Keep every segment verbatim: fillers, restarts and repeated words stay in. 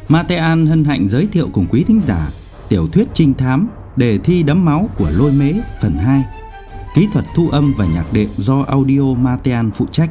Matean hân hạnh giới thiệu cùng quý thính giả tiểu thuyết trinh thám Đề thi đẫm máu của Lôi Mễ phần hai. Kỹ thuật thu âm và nhạc đệm do Audio Matean phụ trách.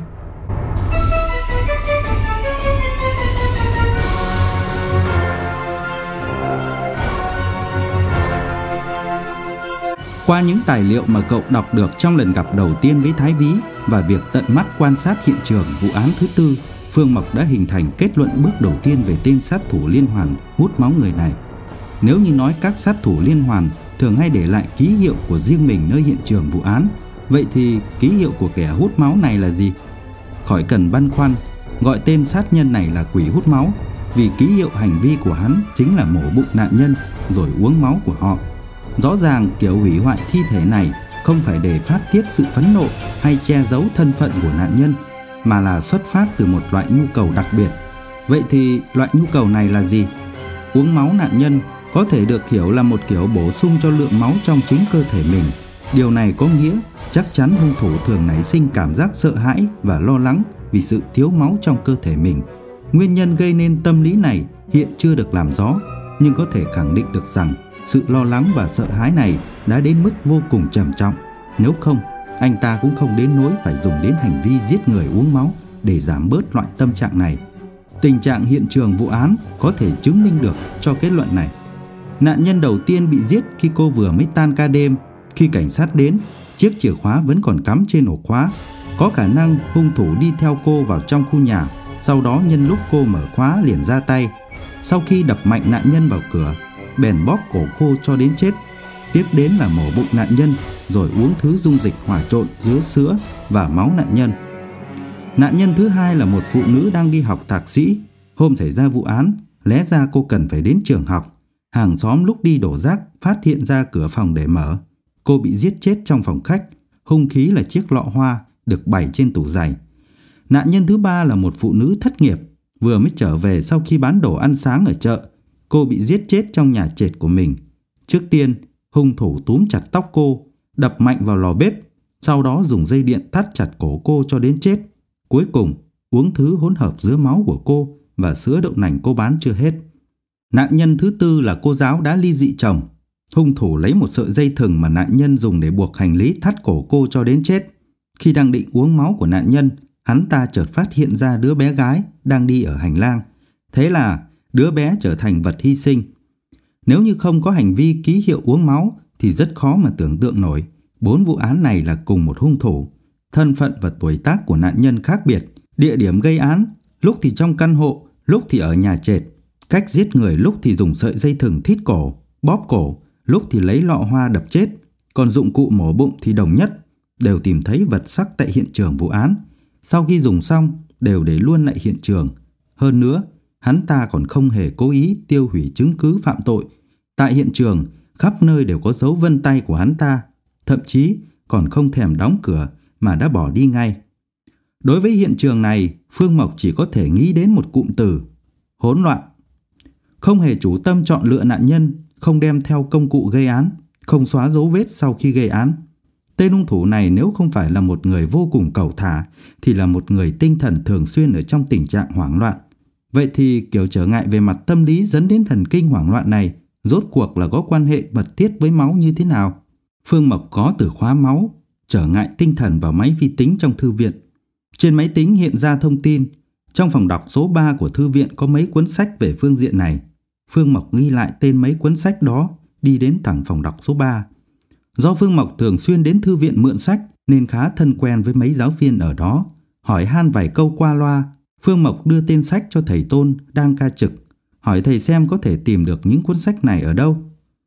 Qua những tài liệu mà cậu đọc được trong lần gặp đầu tiên với Thái Ví và việc tận mắt quan sát hiện trường vụ án thứ tư, Phương Mộc đã hình thành kết luận bước đầu tiên về tên sát thủ liên hoàn hút máu người này. Nếu như nói các sát thủ liên hoàn thường hay để lại ký hiệu của riêng mình nơi hiện trường vụ án, vậy thì ký hiệu của kẻ hút máu này là gì? Khỏi cần băn khoăn, gọi tên sát nhân này là quỷ hút máu, vì ký hiệu hành vi của hắn chính là mổ bụng nạn nhân rồi uống máu của họ. Rõ ràng kiểu hủy hoại thi thể này không phải để phát tiết sự phẫn nộ hay che giấu thân phận của nạn nhân, mà là xuất phát từ một loại nhu cầu đặc biệt. Vậy thì loại nhu cầu này là gì? Uống máu nạn nhân có thể được hiểu là một kiểu bổ sung cho lượng máu trong chính cơ thể mình. Điều này có nghĩa chắc chắn hung thủ thường nảy sinh cảm giác sợ hãi và lo lắng vì sự thiếu máu trong cơ thể mình. Nguyên nhân gây nên tâm lý này hiện chưa được làm rõ, nhưng có thể khẳng định được rằng sự lo lắng và sợ hãi này đã đến mức vô cùng trầm trọng. Nếu không, anh ta cũng không đến nỗi phải dùng đến hành vi giết người uống máu để giảm bớt loại tâm trạng này. Tình trạng hiện trường vụ án có thể chứng minh được cho kết luận này. Nạn nhân đầu tiên bị giết khi cô vừa mới tan ca đêm. Khi cảnh sát đến, chiếc chìa khóa vẫn còn cắm trên ổ khóa. Có khả năng hung thủ đi theo cô vào trong khu nhà, sau đó nhân lúc cô mở khóa liền ra tay. Sau khi đập mạnh nạn nhân vào cửa, bèn bóp cổ cô cho đến chết. Tiếp đến là mổ bụng nạn nhân, rồi uống thứ dung dịch hòa trộn giữa sữa và máu nạn nhân. Nạn nhân thứ hai là một phụ nữ đang đi học thạc sĩ. Hôm xảy ra vụ án, lẽ ra cô cần phải đến trường học. Hàng xóm lúc đi đổ rác phát hiện ra cửa phòng để mở. Cô bị giết chết trong phòng khách. Hung khí là chiếc lọ hoa được bày trên tủ giày. Nạn nhân thứ ba là một phụ nữ thất nghiệp, vừa mới trở về sau khi bán đồ ăn sáng ở chợ. Cô bị giết chết trong nhà trệt của mình. Trước tiên, hung thủ túm chặt tóc cô, đập mạnh vào lò bếp, sau đó dùng dây điện thắt chặt cổ cô cho đến chết. Cuối cùng, uống thứ hỗn hợp giữa máu của cô và sữa đậu nành cô bán chưa hết. Nạn nhân thứ tư là cô giáo đã ly dị chồng. Hung thủ lấy một sợi dây thừng mà nạn nhân dùng để buộc hành lý thắt cổ cô cho đến chết. Khi đang định uống máu của nạn nhân, hắn ta chợt phát hiện ra đứa bé gái đang đi ở hành lang. Thế là đứa bé trở thành vật hy sinh. Nếu như không có hành vi ký hiệu uống máu thì rất khó mà tưởng tượng nổi bốn vụ án này là cùng một hung thủ. Thân phận và tuổi tác của nạn nhân khác biệt, địa điểm gây án lúc thì trong căn hộ, lúc thì ở nhà trệt. Cách giết người lúc thì dùng sợi dây thừng thít cổ, bóp cổ, lúc thì lấy lọ hoa đập chết. Còn dụng cụ mổ bụng thì đồng nhất, đều tìm thấy vật sắc tại hiện trường vụ án. Sau khi dùng xong, đều để luôn lại hiện trường. Hơn nữa, hắn ta còn không hề cố ý tiêu hủy chứng cứ phạm tội. Tại hiện trường, khắp nơi đều có dấu vân tay của hắn ta, thậm chí còn không thèm đóng cửa mà đã bỏ đi ngay. Đối với hiện trường này, Phương Mộc chỉ có thể nghĩ đến một cụm từ: hỗn loạn. Không hề chủ tâm chọn lựa nạn nhân, không đem theo công cụ gây án, không xóa dấu vết sau khi gây án. Tên hung thủ này nếu không phải là một người vô cùng cẩu thả thì là một người tinh thần thường xuyên ở trong tình trạng hoảng loạn. Vậy thì kiểu trở ngại về mặt tâm lý dẫn đến thần kinh hoảng loạn này rốt cuộc là có quan hệ mật thiết với máu như thế nào? Phương Mộc có từ khóa máu, trở ngại tinh thần vào máy vi tính trong thư viện. Trên máy tính hiện ra thông tin, trong phòng đọc số ba của thư viện có mấy cuốn sách về phương diện này. Phương Mộc ghi lại tên mấy cuốn sách đó, đi đến thẳng phòng đọc số ba. Do Phương Mộc thường xuyên đến thư viện mượn sách nên khá thân quen với mấy giáo viên ở đó. Hỏi han vài câu qua loa, Phương Mộc đưa tên sách cho thầy Tôn đang ca trực, hỏi thầy xem có thể tìm được những cuốn sách này ở đâu.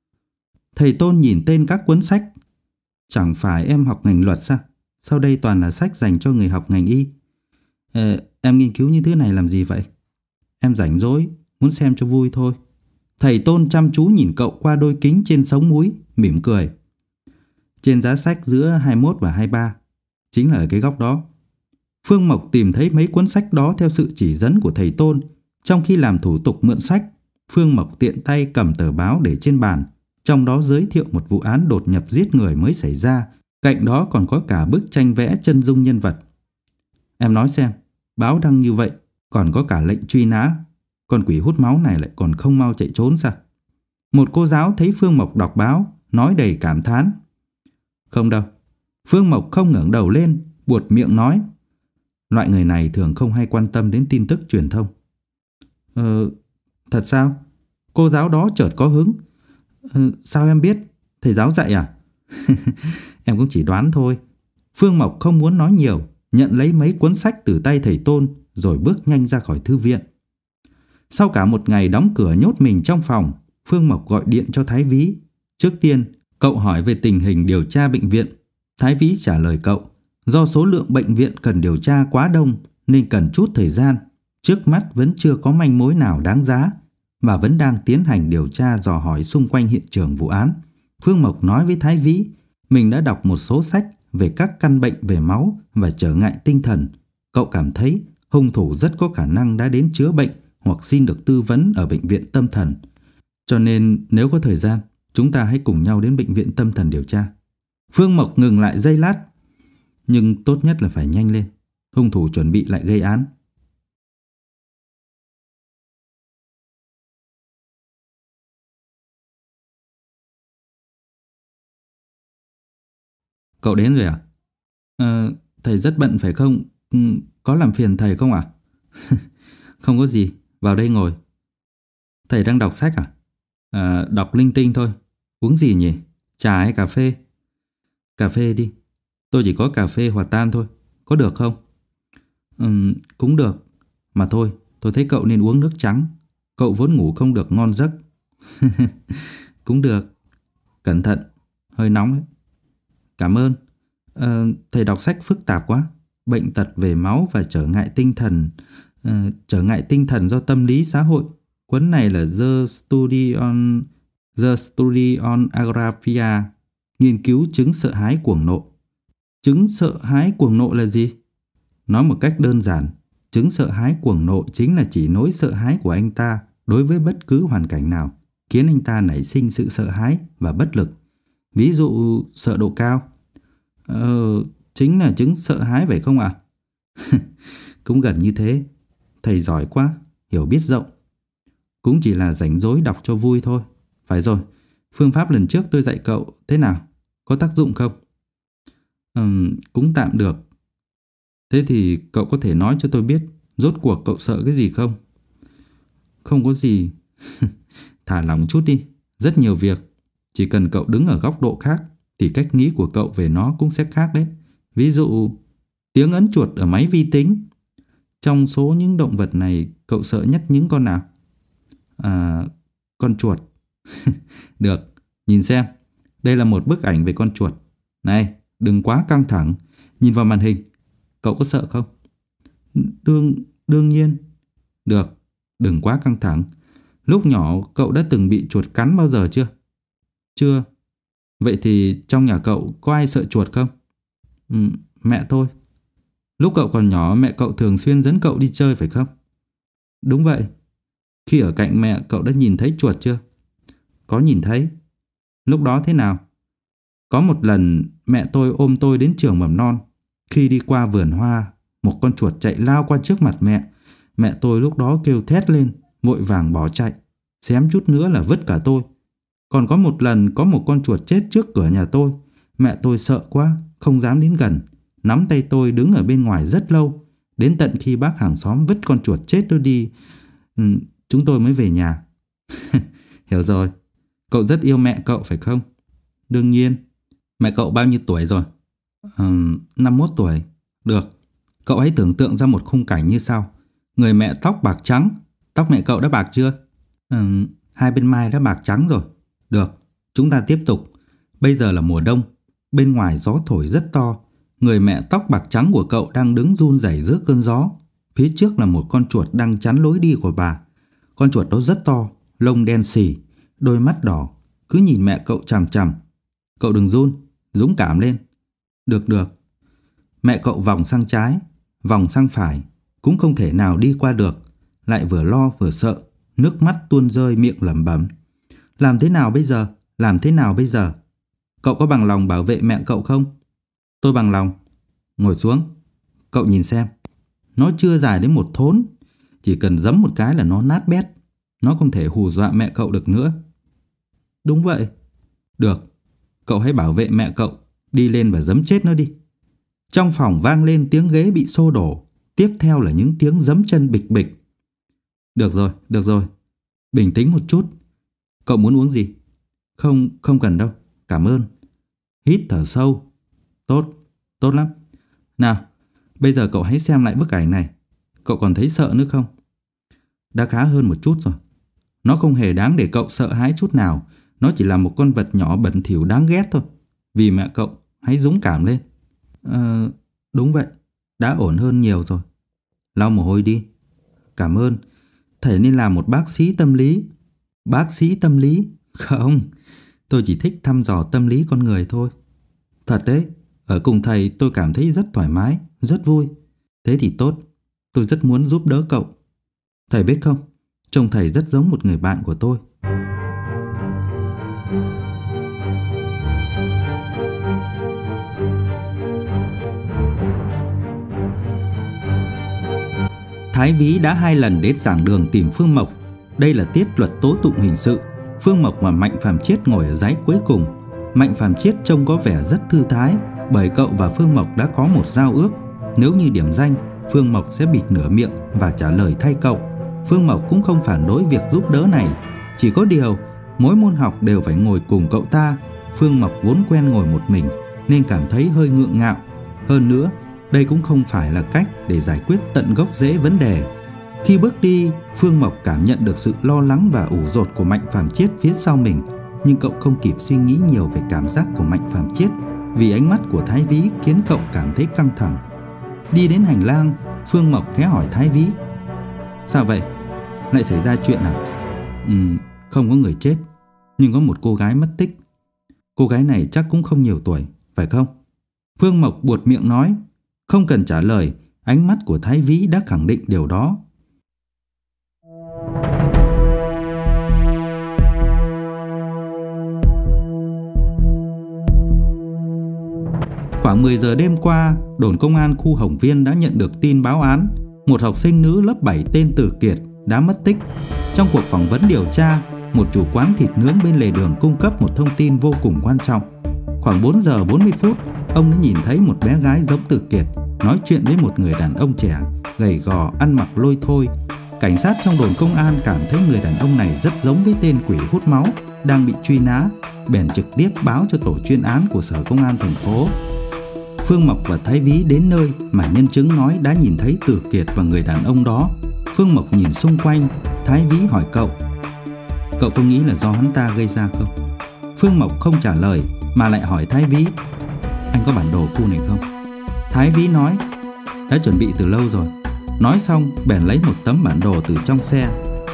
Thầy Tôn nhìn tên các cuốn sách. Chẳng phải em học ngành luật sao? Sau đây toàn là sách dành cho người học ngành y. Ờ, em nghiên cứu như thế này làm gì vậy? Em rảnh rỗi, muốn xem cho vui thôi. Thầy Tôn chăm chú nhìn cậu qua đôi kính trên sống mũi, mỉm cười. Trên giá sách giữa hai mươi mốt và hai mươi ba, chính là ở cái góc đó. Phương Mộc tìm thấy mấy cuốn sách đó theo sự chỉ dẫn của thầy Tôn. Trong khi làm thủ tục mượn sách, Phương Mộc tiện tay cầm tờ báo để trên bàn, trong đó giới thiệu một vụ án đột nhập giết người mới xảy ra. Cạnh đó còn có cả bức tranh vẽ chân dung nhân vật. Em nói xem, báo đăng như vậy, còn có cả lệnh truy nã. Con quỷ hút máu này lại còn không mau chạy trốn sao? Một cô giáo thấy Phương Mộc đọc báo, nói đầy cảm thán. Không đâu. Phương Mộc không ngẩng đầu lên, buột miệng nói. Loại người này thường không hay quan tâm đến tin tức truyền thông. Ờ, thật sao? Cô giáo đó chợt có hứng. Ờ, sao em biết? Thầy giáo dạy à? Em cũng chỉ đoán thôi. Phương Mộc không muốn nói nhiều, nhận lấy mấy cuốn sách từ tay thầy Tôn rồi bước nhanh ra khỏi thư viện. Sau cả một ngày đóng cửa nhốt mình trong phòng, Phương Mộc gọi điện cho Thái Vĩ. Trước tiên, cậu hỏi về tình hình điều tra bệnh viện. Thái Vĩ trả lời cậu, do số lượng bệnh viện cần điều tra quá đông nên cần chút thời gian. Trước mắt vẫn chưa có manh mối nào đáng giá và vẫn đang tiến hành điều tra dò hỏi xung quanh hiện trường vụ án. Phương Mộc nói với Thái Vĩ, mình đã đọc một số sách về các căn bệnh về máu và trở ngại tinh thần. Cậu cảm thấy hung thủ rất có khả năng đã đến chữa bệnh hoặc xin được tư vấn ở bệnh viện tâm thần. Cho nên nếu có thời gian, chúng ta hãy cùng nhau đến bệnh viện tâm thần điều tra. Phương Mộc ngừng lại giây lát. Nhưng tốt nhất là phải nhanh lên. Hung thủ chuẩn bị lại gây án. Cậu đến rồi à? Ờ, thầy rất bận phải không? Ừ, có làm phiền thầy không ạ? À? Không có gì, vào đây ngồi. Thầy đang đọc sách à? À, đọc linh tinh thôi. Uống gì nhỉ? Trà hay cà phê? Cà phê đi. Tôi chỉ có cà phê hòa tan thôi. Có được không? Ừ, cũng được. Mà thôi, tôi thấy cậu nên uống nước trắng. Cậu vốn ngủ không được ngon giấc. Cũng được. Cẩn thận, hơi nóng đấy. Cảm ơn. À, thầy đọc sách phức tạp quá. Bệnh tật về máu và trở ngại tinh thần. À, trở ngại tinh thần do tâm lý xã hội. Cuốn này là The Study on The Study on Agoraphobia, nghiên cứu chứng sợ hãi cuồng nộ. Chứng sợ hãi cuồng nộ là gì? Nói một cách đơn giản, chứng sợ hãi cuồng nộ chính là chỉ nỗi sợ hãi của anh ta đối với bất cứ hoàn cảnh nào, khiến anh ta nảy sinh sự sợ hãi và bất lực. Ví dụ sợ độ cao. Ờ, chính là chứng sợ hãi phải không ạ? À? Cũng gần như thế. Thầy giỏi quá, hiểu biết rộng. Cũng chỉ là rảnh rỗi đọc cho vui thôi. Phải rồi, phương pháp lần trước tôi dạy cậu thế nào? Có tác dụng không? Ừm, cũng tạm được. Thế thì cậu có thể nói cho tôi biết rốt cuộc cậu sợ cái gì không? Không có gì. Thả lỏng chút đi. Rất nhiều việc. Chỉ cần cậu đứng ở góc độ khác thì cách nghĩ của cậu về nó cũng sẽ khác đấy. Ví dụ, tiếng ấn chuột ở máy vi tính. Trong số những động vật này, cậu sợ nhất những con nào? À, con chuột. Được, nhìn xem. Đây là một bức ảnh về con chuột. Này, đừng quá căng thẳng. Nhìn vào màn hình. Cậu có sợ không? Đương, đương nhiên. Được, đừng quá căng thẳng. Lúc nhỏ cậu đã từng bị chuột cắn bao giờ chưa? Chưa. Vậy thì trong nhà cậu có ai sợ chuột không? Ừ, mẹ tôi. Lúc cậu còn nhỏ mẹ cậu thường xuyên dẫn cậu đi chơi phải không? Đúng vậy. Khi ở cạnh mẹ cậu đã nhìn thấy chuột chưa? Có nhìn thấy. Lúc đó thế nào? Có một lần mẹ tôi ôm tôi đến trường mầm non. Khi đi qua vườn hoa, một con chuột chạy lao qua trước mặt mẹ. Mẹ tôi lúc đó kêu thét lên, vội vàng bỏ chạy. Xém chút nữa là vứt cả tôi. Còn có một lần có một con chuột chết trước cửa nhà tôi. Mẹ tôi sợ quá, không dám đến gần. Nắm tay tôi đứng ở bên ngoài rất lâu. Đến tận khi bác hàng xóm vứt con chuột chết đó đi, ừ, chúng tôi mới về nhà. Hiểu rồi. Cậu rất yêu mẹ cậu phải không? Đương nhiên. Mẹ cậu bao nhiêu tuổi rồi? Ừ, năm mốt tuổi. Được. Cậu hãy tưởng tượng ra một khung cảnh như sau. Người mẹ tóc bạc trắng. Tóc mẹ cậu đã bạc chưa? Ừ, hai bên mai đã bạc trắng rồi. Được, chúng ta tiếp tục. Bây giờ là mùa đông. Bên ngoài gió thổi rất to. Người mẹ tóc bạc trắng của cậu đang đứng run rẩy giữa cơn gió. Phía trước là một con chuột đang chắn lối đi của bà. Con chuột đó rất to, lông đen xì, đôi mắt đỏ, cứ nhìn mẹ cậu chằm chằm. Cậu đừng run, dũng cảm lên. Được được. Mẹ cậu vòng sang trái, vòng sang phải, cũng không thể nào đi qua được. Lại vừa lo vừa sợ, nước mắt tuôn rơi miệng lẩm bẩm. Làm thế nào bây giờ? Làm thế nào bây giờ? Cậu có bằng lòng bảo vệ mẹ cậu không? Tôi bằng lòng. Ngồi xuống. Cậu nhìn xem. Nó chưa dài đến một thốn. Chỉ Chỉ cần giẫm một cái là nó nát bét. Nó không thể hù dọa mẹ cậu được nữa. Đúng vậy. Được, cậu hãy bảo vệ mẹ cậu. Đi lên và giẫm chết nó đi. Trong phòng vang lên tiếng ghế bị xô đổ. Tiếp theo là những tiếng giẫm chân bịch bịch. Được rồi, được rồi. Bình tĩnh một chút. Cậu muốn uống gì? Không, không cần đâu. Cảm ơn. Hít thở sâu. Tốt, tốt lắm. Nào, bây giờ cậu hãy xem lại bức ảnh này. Cậu còn thấy sợ nữa không? Đã khá hơn một chút rồi. Nó không hề đáng để cậu sợ hãi chút nào. Nó chỉ là một con vật nhỏ bẩn thỉu đáng ghét thôi. Vì mẹ cậu, hãy dũng cảm lên. Ờ, đúng vậy. Đã ổn hơn nhiều rồi. Lau mồ hôi đi. Cảm ơn. Thầy nên là một bác sĩ tâm lý. Bác sĩ tâm lý? Không, tôi chỉ thích thăm dò tâm lý con người thôi. Thật đấy, ở cùng thầy tôi cảm thấy rất thoải mái, rất vui. Thế thì tốt, tôi rất muốn giúp đỡ cậu. Thầy biết không, trông thầy rất giống một người bạn của tôi. Thái Vĩ đã hai lần đến giảng đường tìm Phương Mộc. Đây là tiết luật tố tụng hình sự. Phương Mộc và Mạnh Phàm Chiết ngồi ở dãy cuối cùng. Mạnh Phàm Chiết trông có vẻ rất thư thái, bởi cậu và Phương Mộc đã có một giao ước. Nếu như điểm danh, Phương Mộc sẽ bịt nửa miệng và trả lời thay cậu. Phương Mộc cũng không phản đối việc giúp đỡ này. Chỉ có điều, mỗi môn học đều phải ngồi cùng cậu ta. Phương Mộc vốn quen ngồi một mình nên cảm thấy hơi ngượng ngạo. Hơn nữa, đây cũng không phải là cách để giải quyết tận gốc rễ vấn đề. Khi bước đi, Phương Mộc cảm nhận được sự lo lắng và ủ dột của Mạnh Phàm Chiết phía sau mình. Nhưng cậu không kịp suy nghĩ nhiều về cảm giác của Mạnh Phàm Chiết, vì ánh mắt của Thái Vĩ khiến cậu cảm thấy căng thẳng. Đi đến hành lang, Phương Mộc khẽ hỏi Thái Vĩ: Sao vậy? Lại xảy ra chuyện à? Ừ, không có người chết, nhưng có một cô gái mất tích. Cô gái này chắc cũng không nhiều tuổi, phải không? Phương Mộc buột miệng nói. Không cần trả lời, ánh mắt của Thái Vĩ đã khẳng định điều đó. Khoảng mười giờ đêm qua, đồn công an khu Hồng Viên đã nhận được tin báo án một học sinh nữ lớp bảy tên Tử Kiệt đã mất tích. Trong cuộc phỏng vấn điều tra, một chủ quán thịt nướng bên lề đường cung cấp một thông tin vô cùng quan trọng. Khoảng bốn giờ bốn mươi phút, ông đã nhìn thấy một bé gái giống Tử Kiệt nói chuyện với một người đàn ông trẻ, gầy gò, ăn mặc lôi thôi. Cảnh sát trong đồn công an cảm thấy người đàn ông này rất giống với tên quỷ hút máu đang bị truy nã, bèn trực tiếp báo cho tổ chuyên án của Sở Công an thành phố. Phương Mộc và Thái Vĩ đến nơi mà nhân chứng nói đã nhìn thấy Tử Kiệt và người đàn ông đó. Phương Mộc nhìn xung quanh. Thái Vĩ hỏi cậu: Cậu có nghĩ là do hắn ta gây ra không? Phương Mộc không trả lời mà lại hỏi Thái Vĩ: Anh có bản đồ khu này không? Thái Vĩ nói: Đã chuẩn bị từ lâu rồi. Nói xong bèn lấy một tấm bản đồ từ trong xe.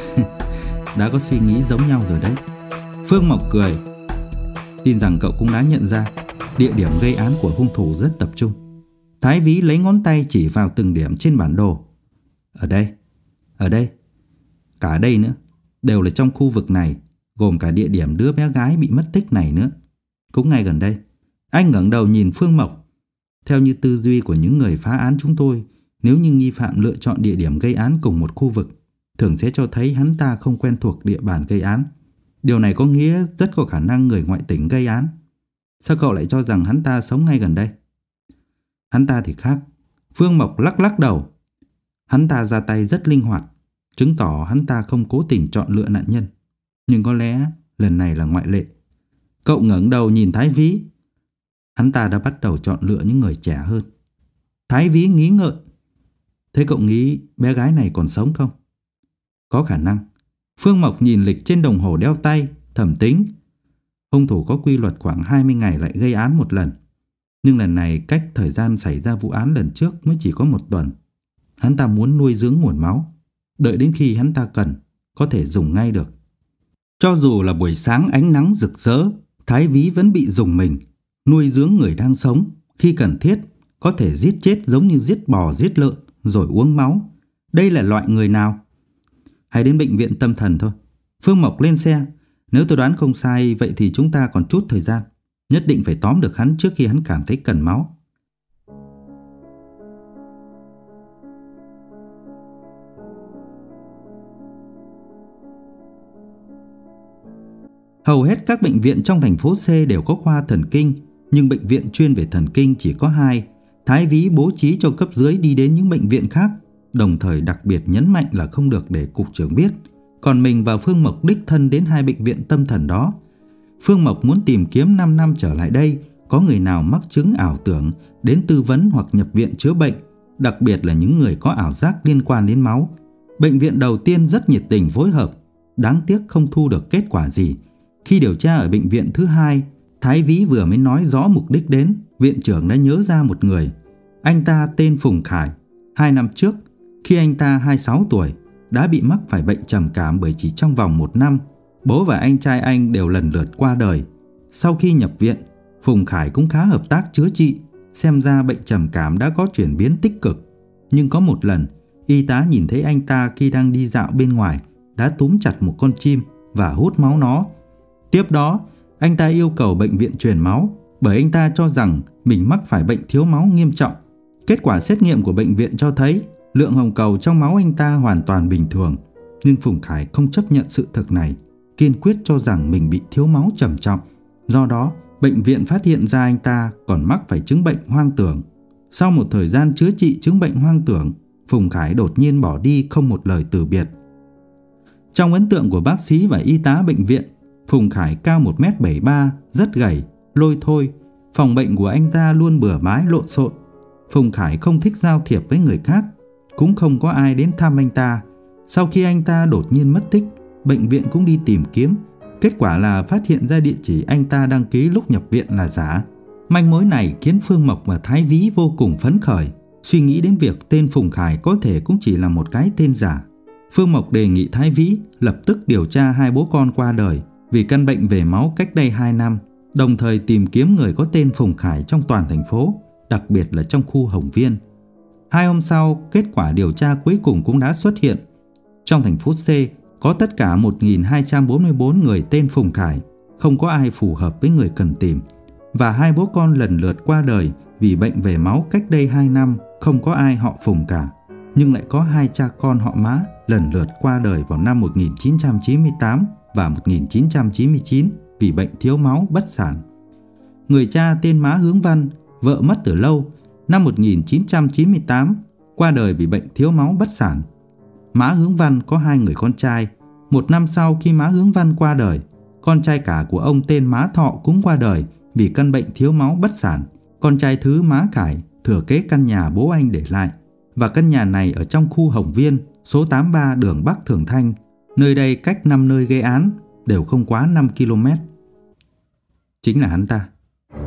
Đã có suy nghĩ giống nhau rồi đấy. Phương Mộc cười. Tin rằng cậu cũng đã nhận ra địa điểm gây án của hung thủ rất tập trung. Thái Vĩ lấy ngón tay chỉ vào từng điểm trên bản đồ. Ở đây, ở đây, cả ở đây nữa, đều là trong khu vực này, gồm cả địa điểm đứa bé gái bị mất tích này nữa. Cũng ngay gần đây. Anh ngẩng đầu nhìn Phương Mộc. Theo như tư duy của những người phá án chúng tôi, nếu như nghi phạm lựa chọn địa điểm gây án cùng một khu vực, thường sẽ cho thấy hắn ta không quen thuộc địa bàn gây án. Điều này có nghĩa rất có khả năng người ngoại tỉnh gây án. Sao cậu lại cho rằng hắn ta sống ngay gần đây? Hắn ta thì khác. Phương Mộc lắc lắc đầu. Hắn ta ra tay rất linh hoạt, chứng tỏ hắn ta không cố tình chọn lựa nạn nhân. Nhưng có lẽ lần này là ngoại lệ. Cậu ngẩng đầu nhìn Thái Vĩ. Hắn ta đã bắt đầu chọn lựa những người trẻ hơn. Thái Vĩ nghĩ ngợi. Thế cậu nghĩ bé gái này còn sống không? Có khả năng. Phương Mộc nhìn lịch trên đồng hồ đeo tay, thầm tính. Hung thủ có quy luật khoảng hai mươi ngày lại gây án một lần. Nhưng lần này cách thời gian xảy ra vụ án lần trước mới chỉ có một tuần. Hắn ta muốn nuôi dưỡng nguồn máu, đợi đến khi hắn ta cần, có thể dùng ngay được. Cho dù là buổi sáng ánh nắng rực rỡ, Thái Vĩ vẫn bị rùng mình. Nuôi dưỡng người đang sống, khi cần thiết, có thể giết chết giống như giết bò giết lợn, rồi uống máu. Đây là loại người nào? Hãy đến bệnh viện tâm thần thôi. Phương Mộc lên xe. Nếu tôi đoán không sai, vậy thì chúng ta còn chút thời gian. Nhất định phải tóm được hắn trước khi hắn cảm thấy cần máu. Hầu hết các bệnh viện trong thành phố C đều có khoa thần kinh, nhưng bệnh viện chuyên về thần kinh chỉ có hai. Thái Vĩ bố trí cho cấp dưới đi đến những bệnh viện khác, đồng thời đặc biệt nhấn mạnh là không được để cục trưởng biết. Còn mình và Phương Mộc đích thân đến hai bệnh viện tâm thần đó. Phương Mộc muốn tìm kiếm năm năm trở lại đây có người nào mắc chứng ảo tưởng đến tư vấn hoặc nhập viện chữa bệnh, đặc biệt là những người có ảo giác liên quan đến máu. Bệnh viện đầu tiên rất nhiệt tình phối hợp, đáng tiếc không thu được kết quả gì. Khi điều tra ở bệnh viện thứ hai, Thái Vĩ vừa mới nói rõ mục đích đến, viện trưởng đã nhớ ra một người. Anh ta tên Phùng Khải. Hai năm trước, khi anh ta hai mươi sáu tuổi, đã bị mắc phải bệnh trầm cảm bởi chỉ trong vòng một năm. Bố và anh trai anh đều lần lượt qua đời. Sau khi nhập viện, Phùng Khải cũng khá hợp tác chữa trị, xem ra bệnh trầm cảm đã có chuyển biến tích cực. Nhưng có một lần, y tá nhìn thấy anh ta khi đang đi dạo bên ngoài, đã túm chặt một con chim và hút máu nó. Tiếp đó, anh ta yêu cầu bệnh viện truyền máu, bởi anh ta cho rằng mình mắc phải bệnh thiếu máu nghiêm trọng. Kết quả xét nghiệm của bệnh viện cho thấy lượng hồng cầu trong máu anh ta hoàn toàn bình thường. Nhưng Phùng Khải không chấp nhận sự thực này, kiên quyết cho rằng mình bị thiếu máu trầm trọng. Do đó, bệnh viện phát hiện ra anh ta còn mắc phải chứng bệnh hoang tưởng. Sau một thời gian chữa trị chứng bệnh hoang tưởng, Phùng Khải đột nhiên bỏ đi không một lời từ biệt. Trong ấn tượng của bác sĩ và y tá bệnh viện, Phùng Khải cao một mét bảy mươi ba, rất gầy, lôi thôi. Phòng bệnh của anh ta luôn bừa bãi lộn xộn. Phùng Khải không thích giao thiệp với người khác, cũng không có ai đến thăm anh ta. Sau khi anh ta đột nhiên mất tích, bệnh viện cũng đi tìm kiếm. Kết quả là phát hiện ra địa chỉ anh ta đăng ký lúc nhập viện là giả. Manh mối này khiến Phương Mộc và Thái Vĩ vô cùng phấn khởi, suy nghĩ đến việc tên Phùng Khải có thể cũng chỉ là một cái tên giả. Phương Mộc đề nghị Thái Vĩ lập tức điều tra hai bố con qua đời vì căn bệnh về máu cách đây hai năm, đồng thời tìm kiếm người có tên Phùng Khải trong toàn thành phố, đặc biệt là trong khu Hồng Viên. Hai hôm sau, kết quả điều tra cuối cùng cũng đã xuất hiện. Trong thành phố C có tất cả một nghìn hai trăm bốn mươi tư người tên Phùng Khải, không có ai phù hợp với người cần tìm. Và hai bố con lần lượt qua đời vì bệnh về máu cách đây hai năm, không có ai họ Phùng cả. Nhưng lại có hai cha con họ Mã lần lượt qua đời vào năm một nghìn chín trăm chín mươi tám và một nghìn chín trăm chín mươi chín vì bệnh thiếu máu bất sản. Người cha tên Mã Hướng Văn, vợ mất từ lâu, năm một nghìn chín trăm chín mươi tám qua đời vì bệnh thiếu máu bất sản. Mã Hướng Văn có hai người con trai. Một năm sau khi Mã Hướng Văn qua đời, con trai cả của ông tên Mã Thọ cũng qua đời vì căn bệnh thiếu máu bất sản. Con trai thứ Mã Khải thừa kế căn nhà bố anh để lại. Và căn nhà này ở trong khu Hồng Viên, số tám mươi ba đường Bắc Thường Thanh. Nơi đây cách năm nơi gây án đều không quá năm ki lô mét. Chính là hắn ta.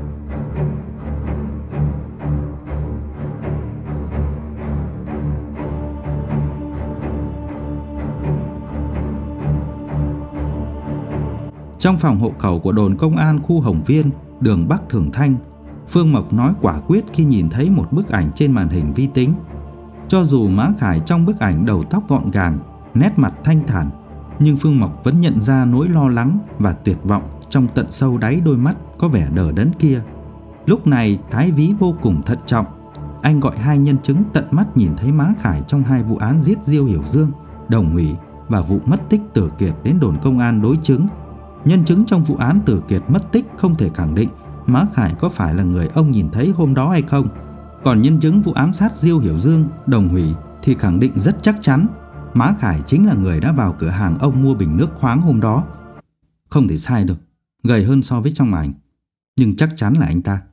Trong phòng hộ khẩu của đồn công an khu Hồng Viên, đường Bắc Thường Thanh, Phương Mộc nói quả quyết khi nhìn thấy một bức ảnh trên màn hình vi tính. Cho dù Mã Khải trong bức ảnh đầu tóc gọn gàng, nét mặt thanh thản, nhưng Phương Mộc vẫn nhận ra nỗi lo lắng và tuyệt vọng trong tận sâu đáy đôi mắt có vẻ đờ đẫn kia. Lúc này Thái Vĩ vô cùng thận trọng. Anh gọi hai nhân chứng tận mắt nhìn thấy Mã Khải trong hai vụ án giết Diêu Hiểu Dương, Đồng Hủy và vụ mất tích Tử Kiệt đến đồn công an đối chứng. Nhân chứng trong vụ án Tử Kiệt mất tích không thể khẳng định Mã Khải có phải là người ông nhìn thấy hôm đó hay không. Còn nhân chứng vụ ám sát Diêu Hiểu Dương, Đồng Hủy thì khẳng định rất chắc chắn Mã Khải chính là người đã vào cửa hàng ông mua bình nước khoáng hôm đó. Không thể sai được, gầy hơn so với trong ảnh, nhưng chắc chắn là anh ta.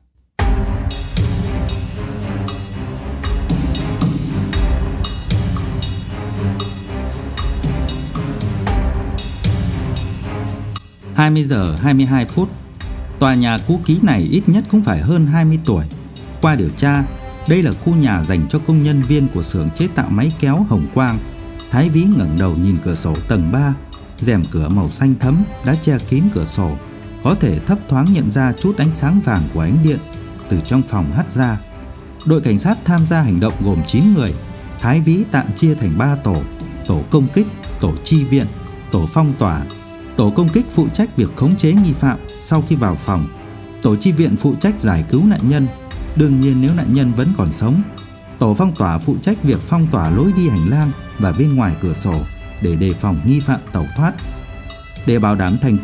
hai mươi giờ hai mươi hai phút. Tòa nhà cũ kỹ này ít nhất cũng phải hơn hai mươi tuổi. Qua điều tra, đây là khu nhà dành cho công nhân viên của xưởng chế tạo máy kéo Hồng Quang. Thái Vĩ ngẩng đầu nhìn cửa sổ tầng ba, rèm cửa màu xanh thẫm đã che kín cửa sổ, có thể thấp thoáng nhận ra chút ánh sáng vàng của ánh điện từ trong phòng hắt ra. Đội cảnh sát tham gia hành động gồm chín người. Thái Vĩ tạm chia thành ba tổ: tổ công kích, tổ chi viện, tổ phong tỏa. Tổ công kích phụ trách việc khống chế nghi phạm sau khi vào phòng. Tổ chi viện phụ trách giải cứu nạn nhân, đương nhiên nếu nạn nhân vẫn còn sống. Tổ phong tỏa phụ trách việc phong tỏa lối đi hành lang và bên ngoài cửa sổ để đề phòng nghi phạm tẩu thoát. Để bảo đảm thành công,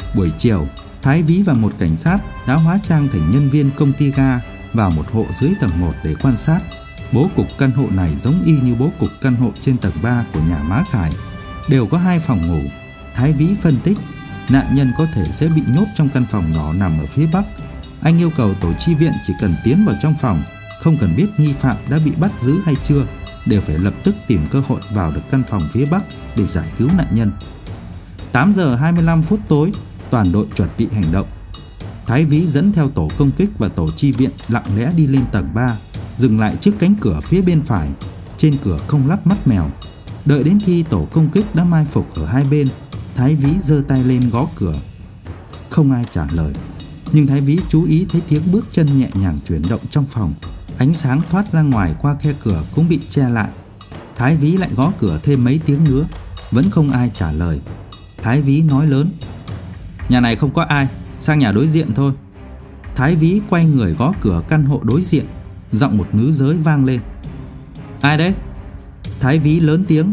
Buổi chiều, Thái Vĩ và một cảnh sát đã hóa trang thành nhân viên công ty ga vào một hộ dưới tầng một để quan sát. Bố cục căn hộ này giống y như bố cục căn hộ trên tầng ba của nhà Má Khải, đều có hai phòng ngủ. Thái Vĩ phân tích, nạn nhân có thể sẽ bị nhốt trong căn phòng nhỏ nằm ở phía bắc. Anh yêu cầu tổ chi viện chỉ cần tiến vào trong phòng, không cần biết nghi phạm đã bị bắt giữ hay chưa, đều phải lập tức tìm cơ hội vào được căn phòng phía bắc để giải cứu nạn nhân. tám giờ hai mươi lăm phút tối, toàn đội chuẩn bị hành động. Thái Vĩ dẫn theo tổ công kích và tổ chi viện lặng lẽ đi lên tầng ba, dừng lại trước cánh cửa phía bên phải. Trên cửa không lắp mắt mèo. Đợi đến khi tổ công kích đã mai phục ở hai bên, Thái Vĩ giơ tay lên gõ cửa. Không ai trả lời. Nhưng Thái Vĩ chú ý thấy tiếng bước chân nhẹ nhàng chuyển động trong phòng. Ánh sáng thoát ra ngoài qua khe cửa cũng bị che lại. Thái Vĩ lại gõ cửa thêm mấy tiếng nữa, vẫn không ai trả lời. Thái Vĩ nói lớn, nhà này không có ai, sang nhà đối diện thôi. Thái Vĩ quay người gõ cửa căn hộ đối diện. Giọng một nữ giới vang lên, ai đấy? Thái Vĩ lớn tiếng,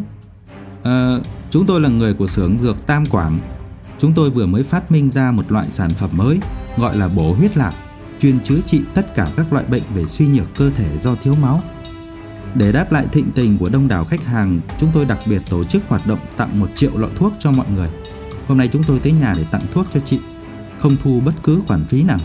Ờ, chúng tôi là người của xưởng dược Tam Quảng. Chúng tôi vừa mới phát minh ra một loại sản phẩm mới gọi là bổ huyết lạc, chuyên chữa trị tất cả các loại bệnh về suy nhược cơ thể do thiếu máu. Để đáp lại thịnh tình của đông đảo khách hàng, chúng tôi đặc biệt tổ chức hoạt động tặng một triệu lọ thuốc cho mọi người. Hôm nay chúng tôi tới nhà để tặng thuốc cho chị, không thu bất cứ khoản phí nào.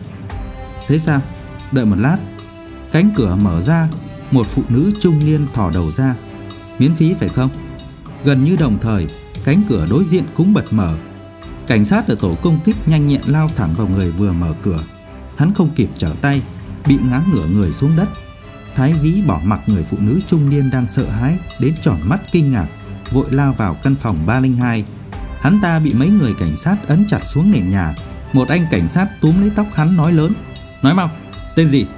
Thế sao? Đợi một lát. Cánh cửa mở ra, một phụ nữ trung niên thò đầu ra. Miễn phí phải không? Gần như đồng thời, cánh cửa đối diện cũng bật mở. Cảnh sát ở tổ công kích nhanh nhẹn lao thẳng vào người vừa mở cửa. Hắn không kịp trở tay, bị ngã ngửa người xuống đất. Thái Vĩ bỏ mặc người phụ nữ trung niên đang sợ hãi đến tròn mắt kinh ngạc, vội lao vào căn phòng ba không hai. Hắn ta bị mấy người cảnh sát ấn chặt xuống nền nhà. Một anh cảnh sát túm lấy tóc hắn nói lớn, nói mau, tên gì?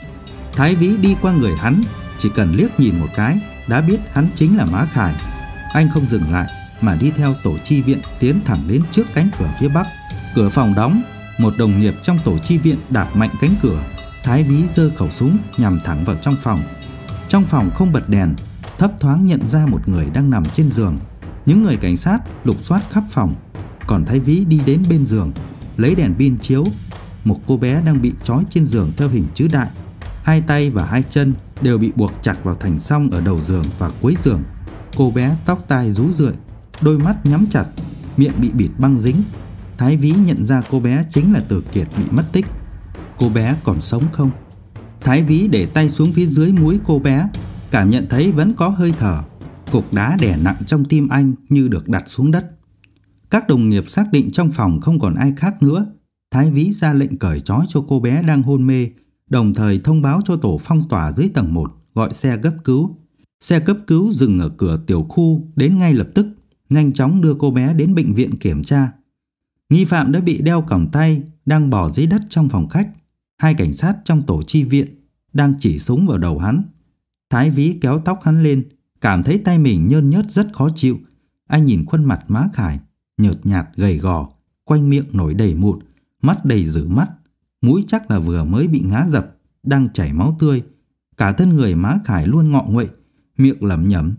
Thái Vĩ đi qua người hắn, chỉ cần liếc nhìn một cái đã biết hắn chính là Má Khải. Anh không dừng lại mà đi theo tổ chi viện tiến thẳng đến trước cánh cửa phía bắc. Cửa phòng đóng, một đồng nghiệp trong tổ chi viện đạp mạnh cánh cửa. Thái Vĩ giơ khẩu súng nhằm thẳng vào trong phòng. Trong phòng không bật đèn, thấp thoáng nhận ra một người đang nằm trên giường. Những người cảnh sát lục soát khắp phòng, còn Thái Vĩ đi đến bên giường, lấy đèn pin chiếu. Một cô bé đang bị trói trên giường theo hình chữ đại. Hai tay và hai chân đều bị buộc chặt vào thành song ở đầu giường và cuối giường. Cô bé tóc tai rú rượi, đôi mắt nhắm chặt, miệng bị bịt băng dính. Thái Vĩ nhận ra cô bé chính là Từ Kiệt bị mất tích. Cô bé còn sống không? Thái Vĩ để tay xuống phía dưới múi cô bé, cảm nhận thấy vẫn có hơi thở. Cục đá đè nặng trong tim anh như được đặt xuống đất. Các đồng nghiệp xác định trong phòng không còn ai khác nữa. Thái Vĩ ra lệnh cởi trói cho cô bé đang hôn mê, đồng thời thông báo cho tổ phong tỏa dưới tầng một gọi xe cấp cứu. Xe cấp cứu dừng ở cửa tiểu khu đến ngay lập tức, nhanh chóng đưa cô bé đến bệnh viện kiểm tra. Nghi phạm đã bị đeo còng tay, đang bò dưới đất trong phòng khách. Hai cảnh sát trong tổ chi viện đang chỉ súng vào đầu hắn. Thái Vĩ kéo tóc hắn lên, cảm thấy tay mình nhơn nhớt rất khó chịu. Anh nhìn khuôn mặt Má Khải, nhợt nhạt gầy gò, quanh miệng nổi đầy mụn, mắt đầy dữ mắt, mũi chắc là vừa mới bị ngã dập, đang chảy máu tươi. Cả thân người Má Khải luôn ngọ nguậy, miệng lẩm nhẩm,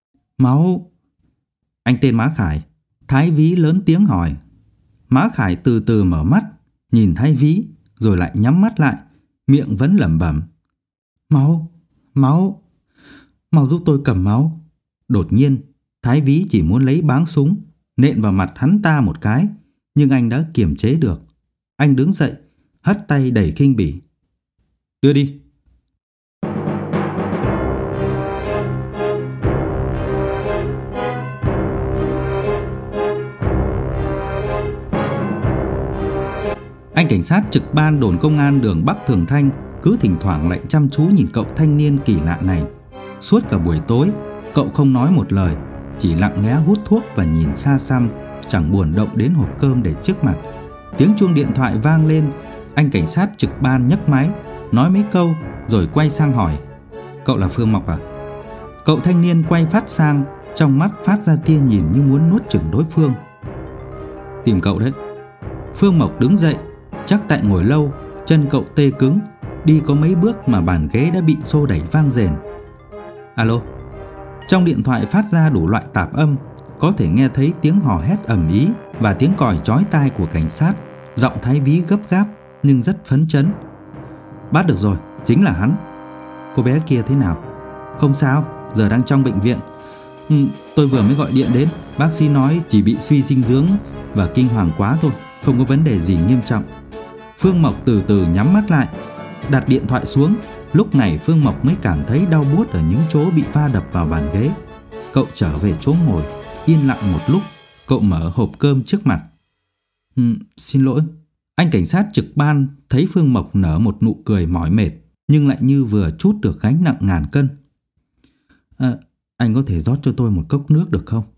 máu. Anh tên Má Khải? Thái Vĩ lớn tiếng hỏi. Má Khải từ từ mở mắt, nhìn Thái Vĩ, rồi lại nhắm mắt lại, miệng vẫn lẩm bẩm, máu, máu, mau giúp tôi cầm máu. Đột nhiên, Thái Vĩ chỉ muốn lấy báng súng nện vào mặt hắn ta một cái, nhưng anh đã kiềm chế được. Anh đứng dậy, hất tay đầy khinh bỉ, đưa đi. Anh cảnh sát trực ban đồn công an đường Bắc Thường Thanh cứ thỉnh thoảng lại chăm chú nhìn cậu thanh niên kỳ lạ này. Suốt cả buổi tối, cậu không nói một lời, chỉ lặng lẽ hút thuốc và nhìn xa xăm, chẳng buồn động đến hộp cơm để trước mặt. Tiếng chuông điện thoại vang lên, anh cảnh sát trực ban nhấc máy, nói mấy câu rồi quay sang hỏi, cậu là Phương Mộc à? Cậu thanh niên quay phát sang, trong mắt phát ra tia nhìn như muốn nuốt chửng đối phương. Tìm cậu đấy. Phương Mộc đứng dậy, chắc tại ngồi lâu, chân cậu tê cứng, đi có mấy bước mà bàn ghế đã bị xô đẩy vang rền. Alo. Trong điện thoại phát ra đủ loại tạp âm, có thể nghe thấy tiếng hò hét ầm ĩ và tiếng còi chói tai của cảnh sát. Giọng Thái Ví gấp gáp nhưng rất phấn chấn. Bắt được rồi, chính là hắn. Cô bé kia thế nào? Không sao, giờ đang trong bệnh viện. ừ, Tôi vừa mới gọi điện đến. Bác sĩ nói chỉ bị suy dinh dưỡng và kinh hoàng quá thôi, không có vấn đề gì nghiêm trọng. Phương Mộc từ từ nhắm mắt lại, đặt điện thoại xuống. Lúc này Phương Mộc mới cảm thấy đau buốt ở những chỗ bị va đập vào bàn ghế. Cậu trở về chỗ ngồi, yên lặng một lúc. Cậu mở hộp cơm trước mặt. ừ, Xin lỗi. Anh cảnh sát trực ban thấy Phương Mộc nở một nụ cười mỏi mệt, nhưng lại như vừa trút được gánh nặng ngàn cân. à, Anh có thể rót cho tôi một cốc nước được không?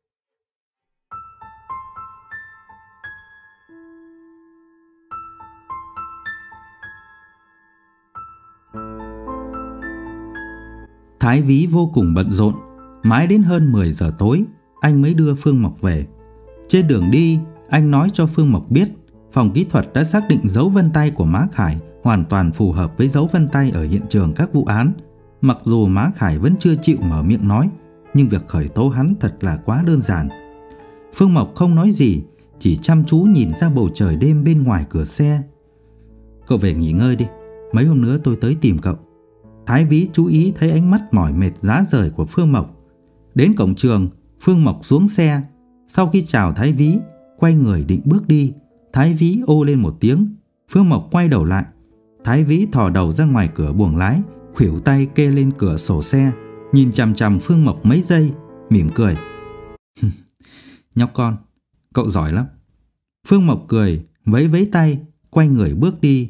Thái Ví vô cùng bận rộn. Mãi đến hơn mười giờ tối anh mới đưa Phương Mộc về. Trên đường đi, anh nói cho Phương Mộc biết phòng kỹ thuật đã xác định dấu vân tay của Má Khải hoàn toàn phù hợp với dấu vân tay ở hiện trường các vụ án. Mặc dù Má Khải vẫn chưa chịu mở miệng nói, nhưng việc khởi tố hắn thật là quá đơn giản. Phương Mộc không nói gì, chỉ chăm chú nhìn ra bầu trời đêm bên ngoài cửa xe. Cậu về nghỉ ngơi đi, mấy hôm nữa tôi tới tìm cậu. Thái Ví chú ý thấy ánh mắt mỏi mệt rã rời của Phương Mộc. Đến cổng trường, Phương Mộc xuống xe. Sau khi chào Thái Ví, quay người định bước đi. Thái Ví ô lên một tiếng. Phương Mộc quay đầu lại. Thái Ví thò đầu ra ngoài cửa buồng lái, khuỷu tay kê lên cửa sổ xe, nhìn chằm chằm Phương Mộc mấy giây, mỉm cười. Nhóc con, cậu giỏi lắm. Phương Mộc cười, vẫy vẫy tay, quay người bước đi.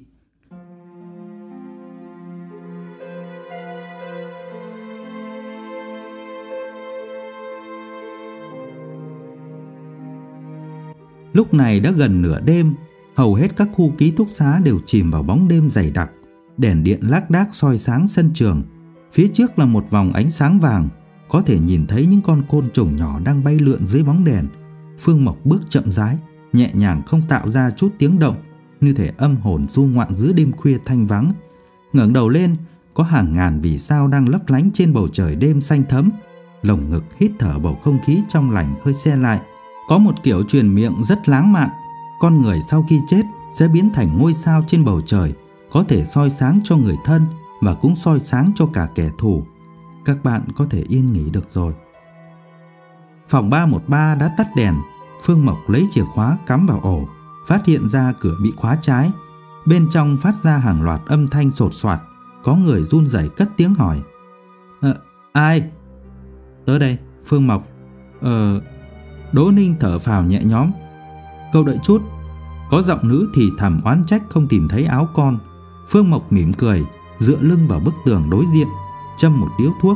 Lúc này đã gần nửa đêm, hầu hết các khu ký túc xá đều chìm vào bóng đêm dày đặc. Đèn điện lác đác soi sáng sân trường. Phía trước là một vòng ánh sáng vàng, có thể nhìn thấy những con côn trùng nhỏ đang bay lượn dưới bóng đèn. Phương Mộc bước chậm rãi, nhẹ nhàng không tạo ra chút tiếng động, như thể âm hồn du ngoạn giữa đêm khuya thanh vắng. Ngẩng đầu lên, có hàng ngàn vì sao đang lấp lánh trên bầu trời đêm xanh thẫm. Lồng ngực hít thở bầu không khí trong lành hơi se lại. Có một kiểu truyền miệng rất lãng mạn. Con người sau khi chết sẽ biến thành ngôi sao trên bầu trời, có thể soi sáng cho người thân và cũng soi sáng cho cả kẻ thù. Các bạn có thể yên nghỉ được rồi. Phòng ba một ba đã tắt đèn. Phương Mộc lấy chìa khóa cắm vào ổ, phát hiện ra cửa bị khóa trái. Bên trong phát ra hàng loạt âm thanh sột soạt. Có người run rẩy cất tiếng hỏi. Ờ, ai? Tới đây, Phương Mộc. Ờ... Đỗ Ninh thở phào nhẹ nhõm. Cậu đợi chút. Có giọng nữ thì thầm oán trách không tìm thấy áo con. Phương Mộc mỉm cười, dựa lưng vào bức tường đối diện, châm một điếu thuốc.